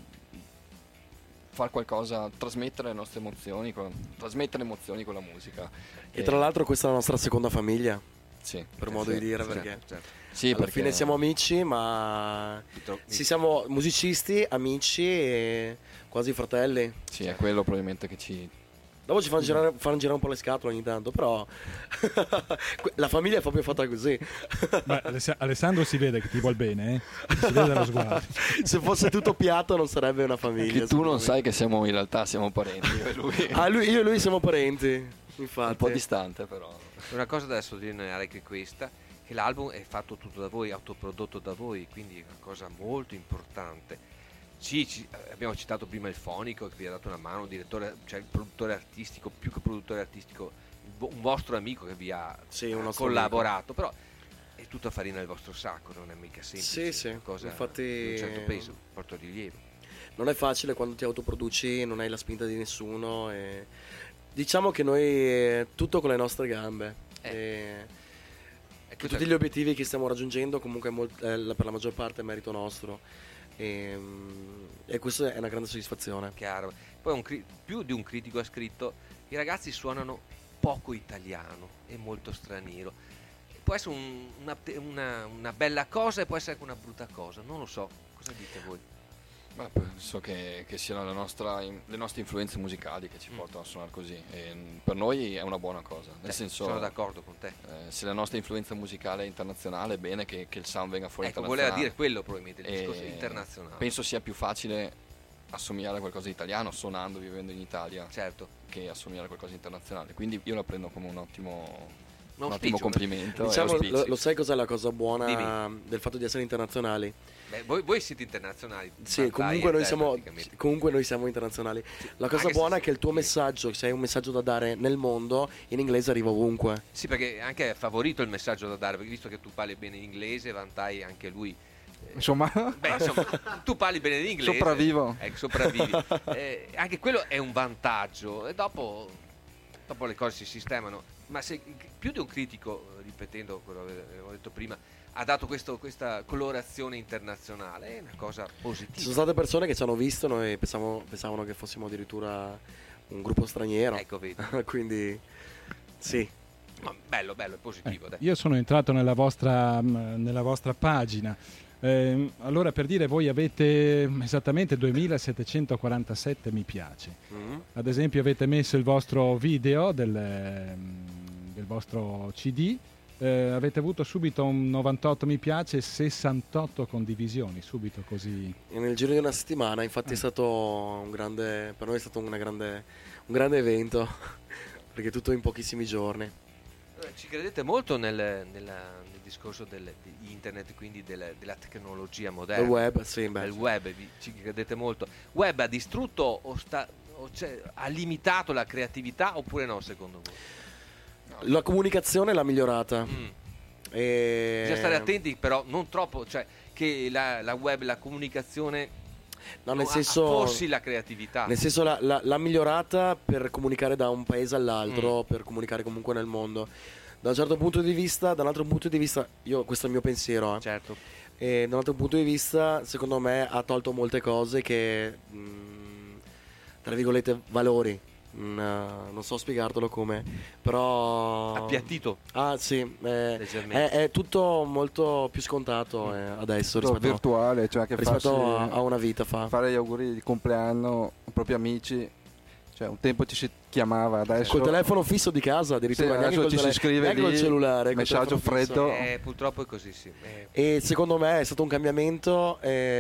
fare qualcosa, trasmettere le nostre emozioni, trasmettere emozioni con la musica. E tra l'altro questa è la nostra seconda famiglia, sì, per modo di dire, perché sì, alla fine siamo amici, ma siamo musicisti, amici e quasi fratelli. Sì, è quello probabilmente che ci... Dopo ci fanno girare un po' le scatole ogni tanto, però la famiglia è proprio fatta così. Beh, Alessandro si vede che ti vuol bene, si vede dallo sguardo. Se fosse tutto piatto non sarebbe una famiglia. Che tu non sai che in realtà siamo parenti, io e lui. Io e lui siamo parenti, infatti. Un po' distante però. Una cosa da sottolineare che questa, che l'album è fatto tutto da voi, autoprodotto da voi, quindi è una cosa molto importante. Sì, abbiamo citato prima il fonico che vi ha dato una mano, cioè il produttore artistico, più che produttore artistico, un vostro amico che vi ha collaborato, però è tutta farina del vostro sacco, non è mica semplice. Sì, cosa infatti di un certo peso, porto rilievo. Non è facile quando ti autoproduci, non hai la spinta di nessuno e diciamo che noi tutto con le nostre gambe. E tutti gli obiettivi che stiamo raggiungendo comunque per la maggior parte è merito nostro. E questo è una grande soddisfazione. Chiaro. Poi più di un critico ha scritto: i ragazzi suonano poco italiano e molto straniero. Può essere una bella cosa e può essere anche una brutta cosa, non lo so, cosa dite voi? Beh, penso che siano le nostre influenze musicali che ci portano a suonare così, e per noi è una buona cosa, nel senso, sono d'accordo con te. Se la nostra influenza musicale è internazionale, è bene che il sound venga fuori internazionale. Voleva dire quello probabilmente, il discorso internazionale. Penso sia più facile assomigliare a qualcosa di italiano suonando, vivendo in Italia, certo, che assomigliare a qualcosa di internazionale, quindi io la prendo come un ottimo complimento. Diciamo, lo sai cos'è la cosa buona del fatto di essere internazionali? Beh, voi siete internazionali. Sì, comunque noi siamo internazionali. La cosa buona è che il tuo messaggio, se hai un messaggio da dare nel mondo, in inglese arriva ovunque. Sì, perché anche è favorito il messaggio da dare, perché visto che tu parli bene in inglese, vantai anche lui. Insomma, tu parli bene in inglese. Sopravvivo. Sopravvivi. Anche quello è un vantaggio. E dopo le cose si sistemano. Ma se più di un critico, ripetendo quello che avevo detto prima, ha dato questa colorazione internazionale, è una cosa positiva. Ci sono state persone che ci hanno visto e pensavano che fossimo addirittura un gruppo straniero. Ecco, vedi. Quindi sì. Ma bello, è positivo. Dai. Io sono entrato nella vostra pagina. Allora, per dire, voi avete esattamente 2747 mi piace. Ad esempio avete messo il vostro video del vostro CD avete avuto subito un 98 mi piace e 68 condivisioni, subito così. E nel giro di una settimana, infatti è stato per noi è stato un grande evento, perché tutto in pochissimi giorni. Ci credete molto nel discorso di internet, quindi della tecnologia moderna? Del web, sì. Del web, ci credete molto. Web ha distrutto ha limitato la creatività oppure no, secondo voi? La comunicazione l'ha migliorata. Bisogna stare attenti, però non troppo, cioè che la web, la comunicazione affossi la creatività. Nel senso l'ha migliorata per comunicare da un paese all'altro, per comunicare comunque nel mondo. Da un certo punto di vista, da un altro punto di vista, questo è il mio pensiero. Certo. E da un altro punto di vista, secondo me, ha tolto molte cose che, tra virgolette, valori. Non so spiegartelo come, però appiattito. Sì, è tutto molto più scontato adesso rispetto virtuale, cioè che rispetto a una vita fa. Fare gli auguri di compleanno ai propri amici, cioè un tempo ci si chiamava, adesso col telefono fisso di casa addirittura, adesso ci si scrive lì, col cellulare, messaggio freddo. Purtroppo è così, sì. E secondo me è stato un cambiamento,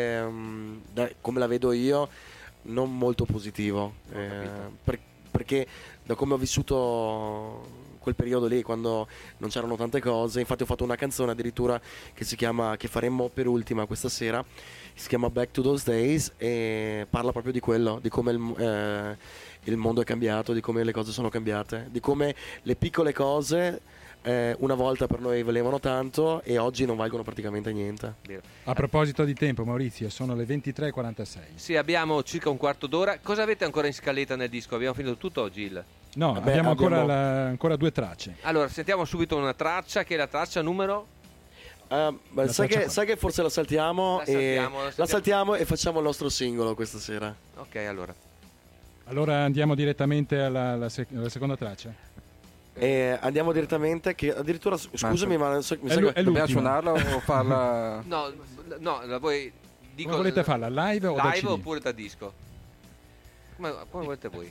come la vedo io, non molto positivo, perché da come ho vissuto quel periodo lì, quando non c'erano tante cose, infatti ho fatto una canzone addirittura che faremmo per ultima questa sera, si chiama Back to Those Days, e parla proprio di quello, di come il mondo è cambiato, di come le cose sono cambiate, di come le piccole cose una volta per noi valevano tanto e oggi non valgono praticamente niente. A proposito di tempo, Maurizio, sono le 23:46. Sì, abbiamo circa un quarto d'ora. Cosa avete ancora in scaletta nel disco? Abbiamo finito tutto, Gil? No, abbiamo ancora 2 tracce. Allora, sentiamo subito una traccia, che è la traccia numero... sai che forse la saltiamo e facciamo il nostro singolo questa sera. Ok, allora. Allora andiamo direttamente alla seconda traccia. Andiamo direttamente, che addirittura scusami, ma dobbiamo suonarla o farla? No, la voi dico. Ma volete farla live o da CD? Oppure da disco? Come volete voi?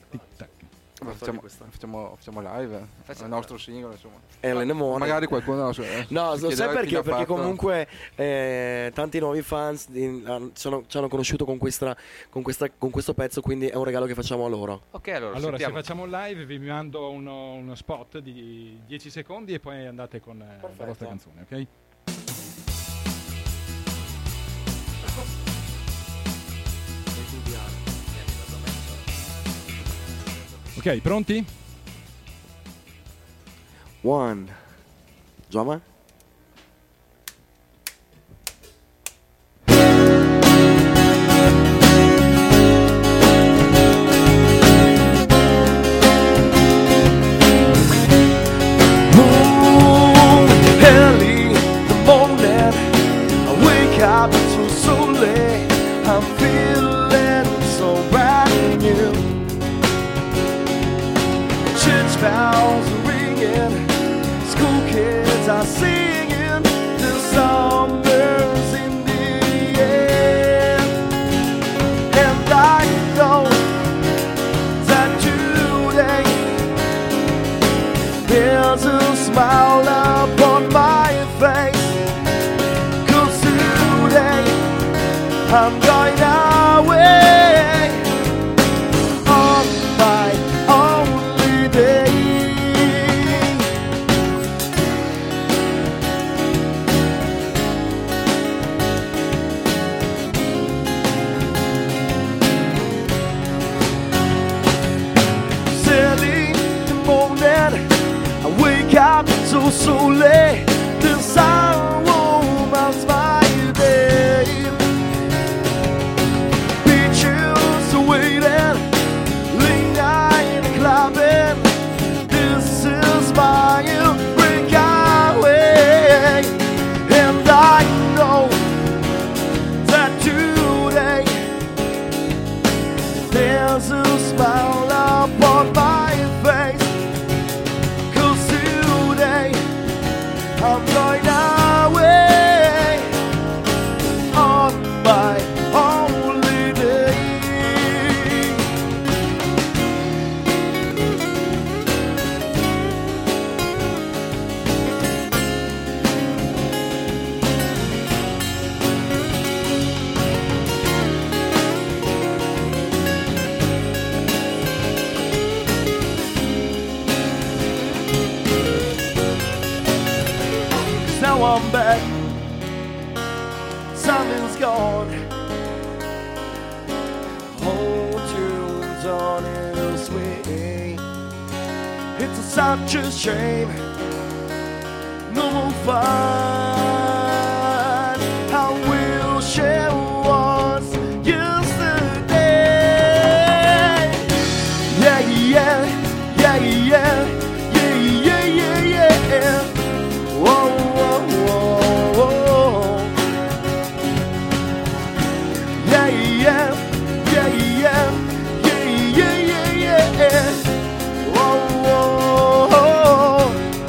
Facciamo live, il nostro singolo, insomma. Magari qualcuno no, sai perché? Perché comunque tanti nuovi fans ci hanno conosciuto con questo pezzo, quindi è un regalo che facciamo a loro. Ok, allora se facciamo live vi mando uno spot di 10 secondi e poi andate con la vostra canzone, ok? Ok, pronti? 1 Drummer. Early in the morning, I wake up too slowly. I'm feeling so brand new. Church bells are ringing, school kids are singing, the summer's in the air. And I know that today there's a smile upon my face, 'cause today I'm going away on my only day. Early in the morning, I wake up so late. The sun warms my day. Beaches are waiting, late night clubbing. This is my breakaway, and I know that today there's a smile upon my face, 'cause today I'm back. Something's gone. Whole tune's on its way. It's such a shame. No more fun. I will share what's yesterday. Yeah, yeah, yeah, yeah, yeah, yeah, yeah, yeah. Whoa, whoa, whoa, whoa. Yeah, yeah, yeah, yeah, yeah, yeah, yeah, yeah. Whoa, whoa.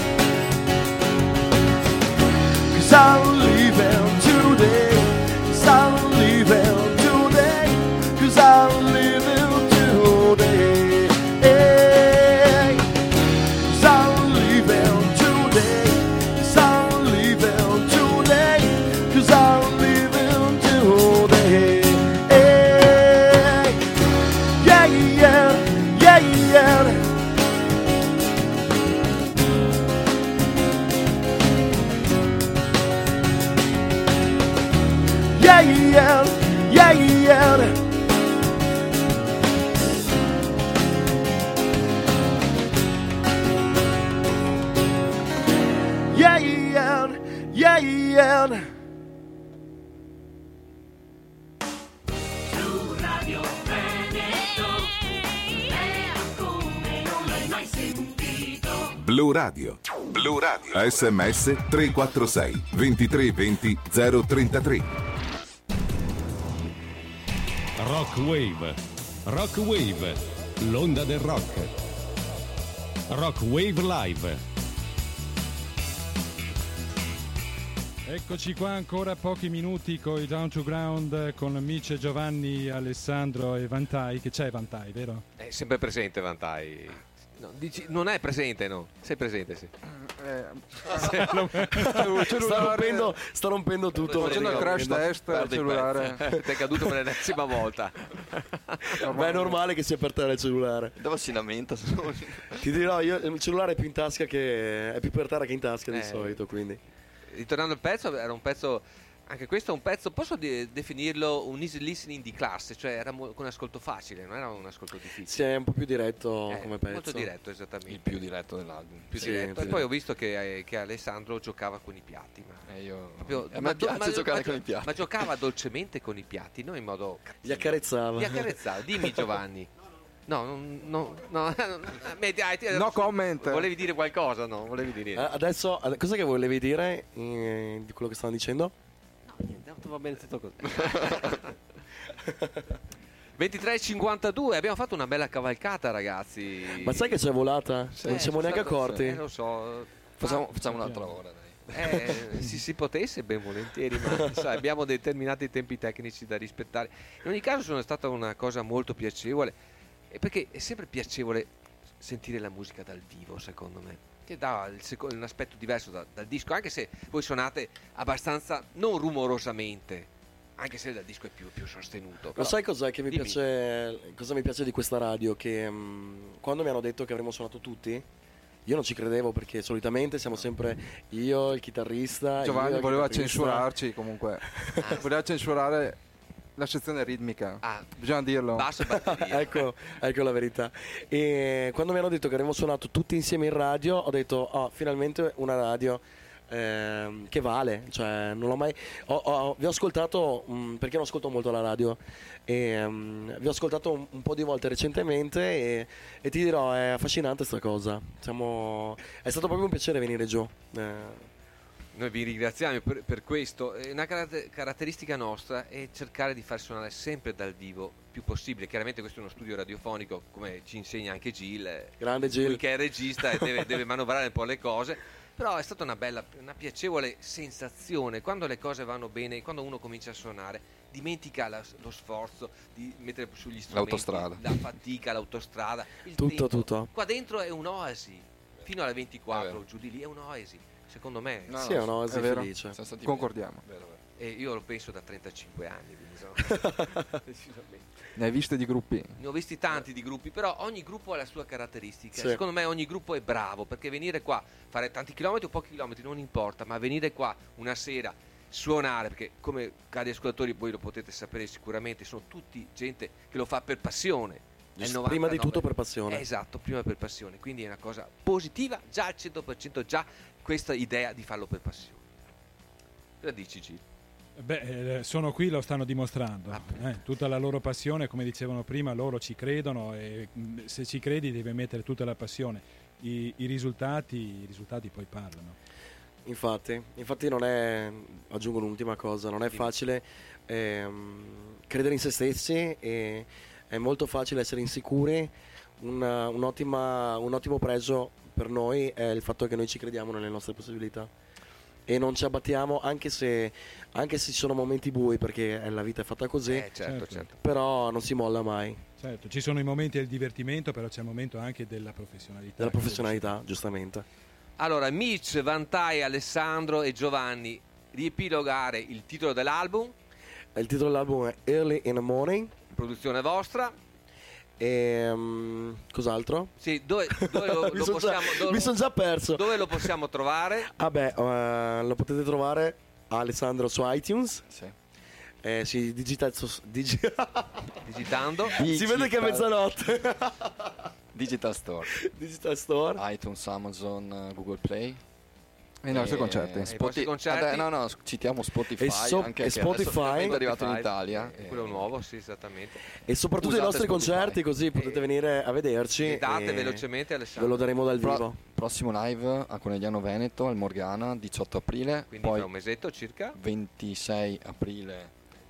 'Cause I'm leaving today. 'Cause I'm leaving today. 'Cause I'm leaving today. Hey. 'Cause I'm leaving today. 'Cause I'm leaving today. 'Cause I'm leaving today. Hey. Yeah, yeah, yeah, yeah. Yeah, yeah, yeah, yeah. Yeah, yeah, yeah, yeah. Blu Radio Veneto, come non l'hai mai sentito. Blu Radio. Blu Radio. SMS 346 2320 033. Rock Wave. Rock Wave. L'onda del rock. Rock Wave Live. Eccoci qua ancora pochi minuti con i Down to Ground con Mice, Giovanni, Alessandro e Vantai. Che c'è Vantai, vero? È sempre presente Vantai. No, dici, non è presente, no? Sei presente, sì. Sto rompendo tutto. Facendo il crash test al cellulare. Ti è caduto per l'ennesima volta. Ma è normale che sia per terra il cellulare. Dove si lamenta? Ti dirò, io il cellulare è più in tasca che è più per terra che in tasca di solito, quindi. Ritornando al pezzo, era un pezzo, anche questo è un pezzo, posso definirlo un easy listening di classe, cioè era con ascolto facile, non era un ascolto difficile. Sì, è un po' più diretto come pezzo. Molto diretto, esattamente. Il più diretto dell'album. Più diretto. E poi ho visto che Alessandro giocava con i piatti. A me piace giocare con i piatti. Ma giocava dolcemente con i piatti, non in modo cattivo. Li accarezzava. Dimmi Giovanni. No, no, comment. Volevi dire qualcosa? No, volevi dire. Adesso, cosa che volevi dire di quello che stavano dicendo? No, niente, va bene tutto così. 23:52, abbiamo fatto una bella cavalcata, ragazzi. Ma sai che c'è volata? Non siamo neanche accorti. Lo so. Facciamo un'altra ora, dai. Si potesse ben volentieri, ma sai, abbiamo determinati tempi tecnici da rispettare. In ogni caso sono stata una cosa molto piacevole, perché è sempre piacevole sentire la musica dal vivo, secondo me, che dà un aspetto diverso dal disco, anche se voi suonate abbastanza non rumorosamente, anche se dal disco è più sostenuto. Lo sai cos'è che mi piace? Cosa mi piace di questa radio? Che quando mi hanno detto che avremmo suonato tutti, io non ci credevo, perché solitamente siamo sempre io, il chitarrista. Giovanni voleva censurarci comunque. Voleva censurare la sezione ritmica. Bisogna dirlo. Basso e batteria. ecco la verità. E quando mi hanno detto che avremmo suonato tutti insieme in radio, ho detto finalmente una radio che vale, cioè non l'ho mai vi ho ascoltato perché non ascolto molto la radio, e vi ho ascoltato un po' di volte recentemente, e ti dirò, è affascinante sta cosa. È stato proprio un piacere venire giù. Noi vi ringraziamo per questo. Una caratteristica nostra è cercare di far suonare sempre dal vivo più possibile. Chiaramente questo è uno studio radiofonico, come ci insegna anche Gil, grande Gil, che è regista e deve manovrare un po' le cose. Però è stata una piacevole sensazione quando le cose vanno bene, quando uno comincia a suonare, dimentica lo sforzo di mettere sugli strumenti, l'autostrada, la fatica, l'autostrada, tutto. Qua dentro è un'oasi, fino alle 24 giù di lì è un'oasi. Secondo me sì, è un'oasi felice. Concordiamo. Vero. E io lo penso da 35 anni, quindi sono decisamente. Ne hai visti di gruppi? Ne ho visti tanti di gruppi, però ogni gruppo ha la sua caratteristica. Sì. Secondo me ogni gruppo è bravo, perché venire qua, fare tanti chilometri o pochi chilometri non importa, ma venire qua una sera, suonare, perché come cari ascoltatori voi lo potete sapere sicuramente, sono tutti gente che lo fa per passione. Prima di tutto per passione. Esatto, prima per passione, quindi è una cosa positiva, già al 100%, già questa idea di farlo per passione. Cosa dici, Gil? Sono qui, lo stanno dimostrando. Tutta la loro passione, come dicevano prima, loro ci credono e se ci credi devi mettere tutta la passione. I risultati poi parlano. Infatti non è, aggiungo un'ultima cosa, non è facile credere in se stessi e è molto facile essere insicuri. Un ottimo pregio per noi è il fatto che noi ci crediamo nelle nostre possibilità e non ci abbattiamo anche se ci sono momenti bui, perché la vita è fatta così. Certo. Però non si molla mai. Certo, ci sono i momenti del divertimento, però c'è il momento anche della professionalità. Della professionalità, giustamente. Allora, Mitch, Vantai, Alessandro e Giovanni, riepilogare il titolo dell'album. Il titolo dell'album è Early in the Morning. Produzione vostra. E cos'altro? Sì, dove lo possiamo mi sono già perso. Dove lo possiamo trovare? Lo potete trovare Alessandro su iTunes. Sì. Digitando si vede che è mezzanotte. Digital Store, iTunes, Amazon, Google Play. I nostri concerti. Citiamo Spotify e Spotify è arrivato in Italia. Quello nuovo, sì, esattamente. E soprattutto i nostri concerti, così potete venire a vederci. E date velocemente, Alessandro. Ve lo daremo dal vivo. Prossimo live a Conegliano Veneto, al Morgana, 18 aprile. Quindi poi tra un mesetto circa. 26 aprile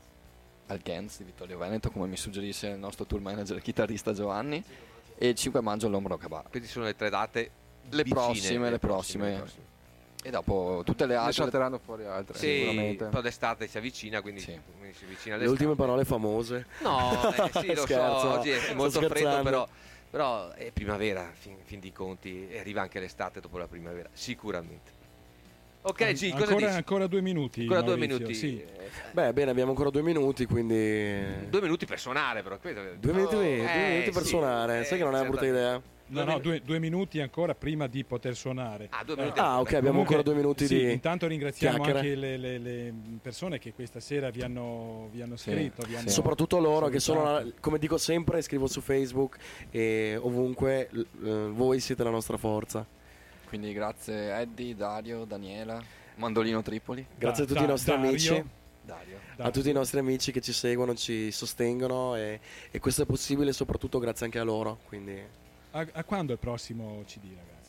al Gens di Vittorio Veneto, come mi suggerisce il nostro tour manager e chitarrista Giovanni. E il 5 maggio all'Ombro Cabar. Quindi sono le 3 date le prossime. E dopo tutte le altre salteranno fuori altre, sicuramente. Poi d'estate si avvicina, quindi si avvicina le ultime parole famose. No, sì, lo so, oggi è molto freddo, però è primavera, fin di conti, e arriva anche l'estate dopo la primavera, sicuramente. Ok, G, cosa dici? Ancora 2 minuti. Ancora 2 minuti. Sì. Bene, abbiamo ancora 2 minuti, quindi 2 minuti per suonare, però. 2 minuti per suonare, sai che non è una brutta idea. No, 2 minuti ancora prima di poter suonare. 2 minuti. Ok, abbiamo ancora 2 minuti di intanto ringraziamo chiacchiere. Anche le persone che questa sera vi hanno scritto. Soprattutto loro che sono, come dico sempre, scrivo su Facebook e ovunque, voi siete la nostra forza. Quindi grazie Eddie, Dario, Daniela, Mandolino Tripoli. Grazie a tutti i nostri amici. Dario. A tutti i nostri amici che ci seguono, ci sostengono e questo è possibile soprattutto grazie anche a loro. Quindi a quando il prossimo CD,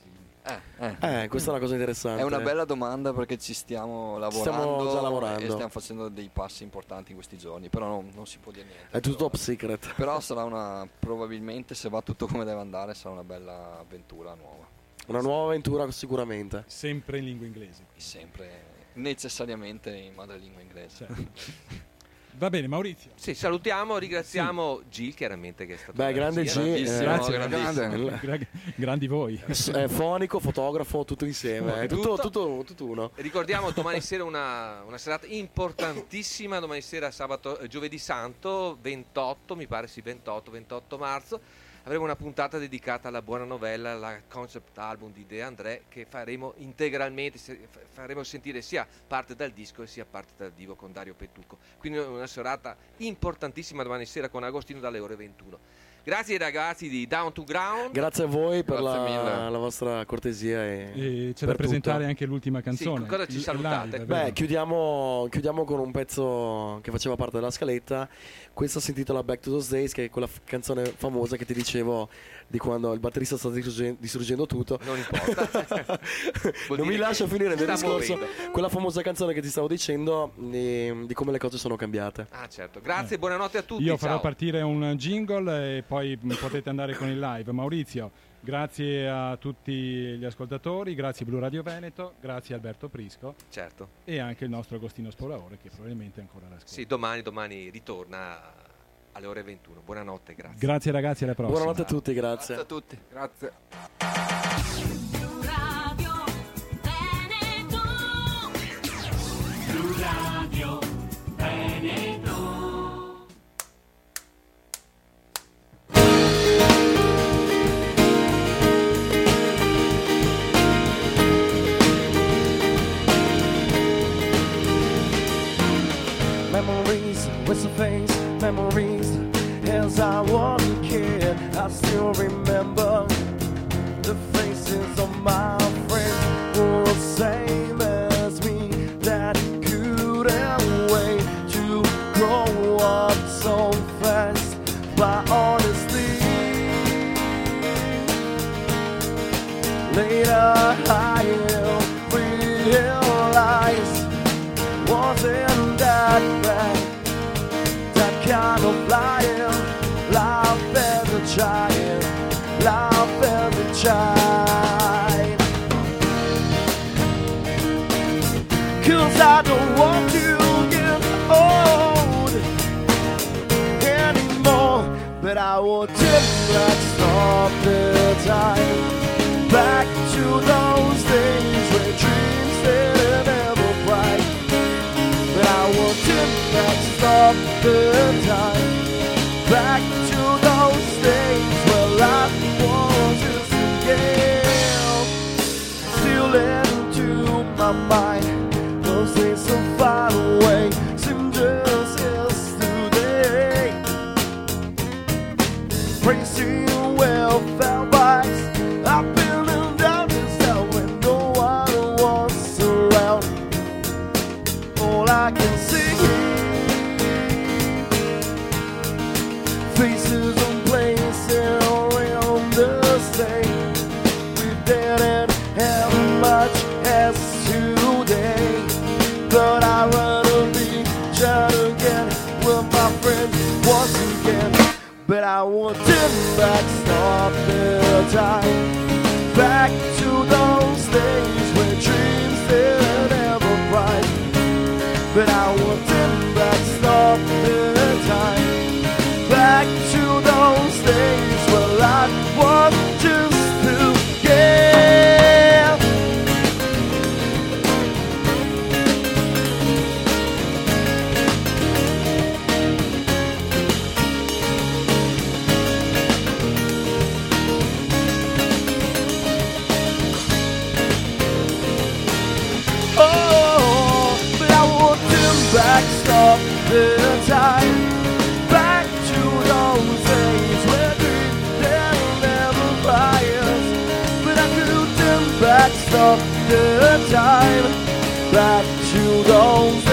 ragazzi? Questa è una cosa interessante. È una bella domanda, perché ci stiamo lavorando. Stiamo già lavorando e stiamo facendo dei passi importanti in questi giorni, però non si può dire niente. È tutto top secret. Però sarà probabilmente, se va tutto come deve andare, sarà una bella avventura nuova. Una nuova avventura sicuramente. Sempre in lingua inglese. Sempre, necessariamente in madrelingua inglese. Certo. Va bene, Maurizio. Sì, salutiamo, ringraziamo Gil, chiaramente, che è stato grande Gil, grandi voi. Fonico, fotografo, tutto insieme, tutto uno. Ricordiamo domani sera una serata importantissima, domani sera giovedì santo, 28 marzo. Avremo una puntata dedicata alla buona novella, la concept album di De André, che faremo integralmente, faremo sentire sia parte dal disco e sia parte dal vivo con Dario Pettucco. Quindi una serata importantissima domani sera con Agostino dalle ore 21. Grazie ai ragazzi di Down to Ground. Grazie a voi per la vostra cortesia. E c'è da presentare anche l'ultima canzone. Sì, cosa ci salutate? Live, chiudiamo con un pezzo che faceva parte della scaletta. Questa si intitola Back to Those Days, che è quella canzone famosa che ti dicevo di quando il batterista sta distruggendo tutto. Non importa. Non mi lascio finire il discorso. Quella famosa canzone che ti stavo dicendo di come le cose sono cambiate. Certo. Grazie, buonanotte a tutti. Io farò partire un jingle e poi potete andare con il live. Maurizio, grazie a tutti gli ascoltatori, grazie Blu Radio Veneto, grazie Alberto Prisco. Certo. E anche il nostro Agostino Spolaore, che probabilmente è ancora l'ascolta. Sì, domani ritorna alle ore 21. Buonanotte, grazie. Grazie ragazzi, alla prossima. Buonanotte a tutti, grazie. Grazie a tutti. Grazie. Blu Radio Veneto. Blu Radio Later I realized wasn't that bad. That kind of lying, laugh as a child, laugh as a child. 'Cause I don't want to get old anymore, but I will take back, stop the time, back to those days where dreams were never bright. But I will take back, stop the time, back to those days where life was just a game. Still into my mind, those days so far away seem just yesterday. Racing well felt bikes up in and down the cell when no one was around. All I can see, faces and places around the state. We didn't have much as today, but I'd rather be trying again with my friends once again. But I want to back, stop the time, back to those days where dreams were never bright. But I want to back, stop the time, back to those days where life was just too yeah. Oh, but I want to back, stop the time, back to those days where dreams were never fires. But I could turn back, stop the time, back to those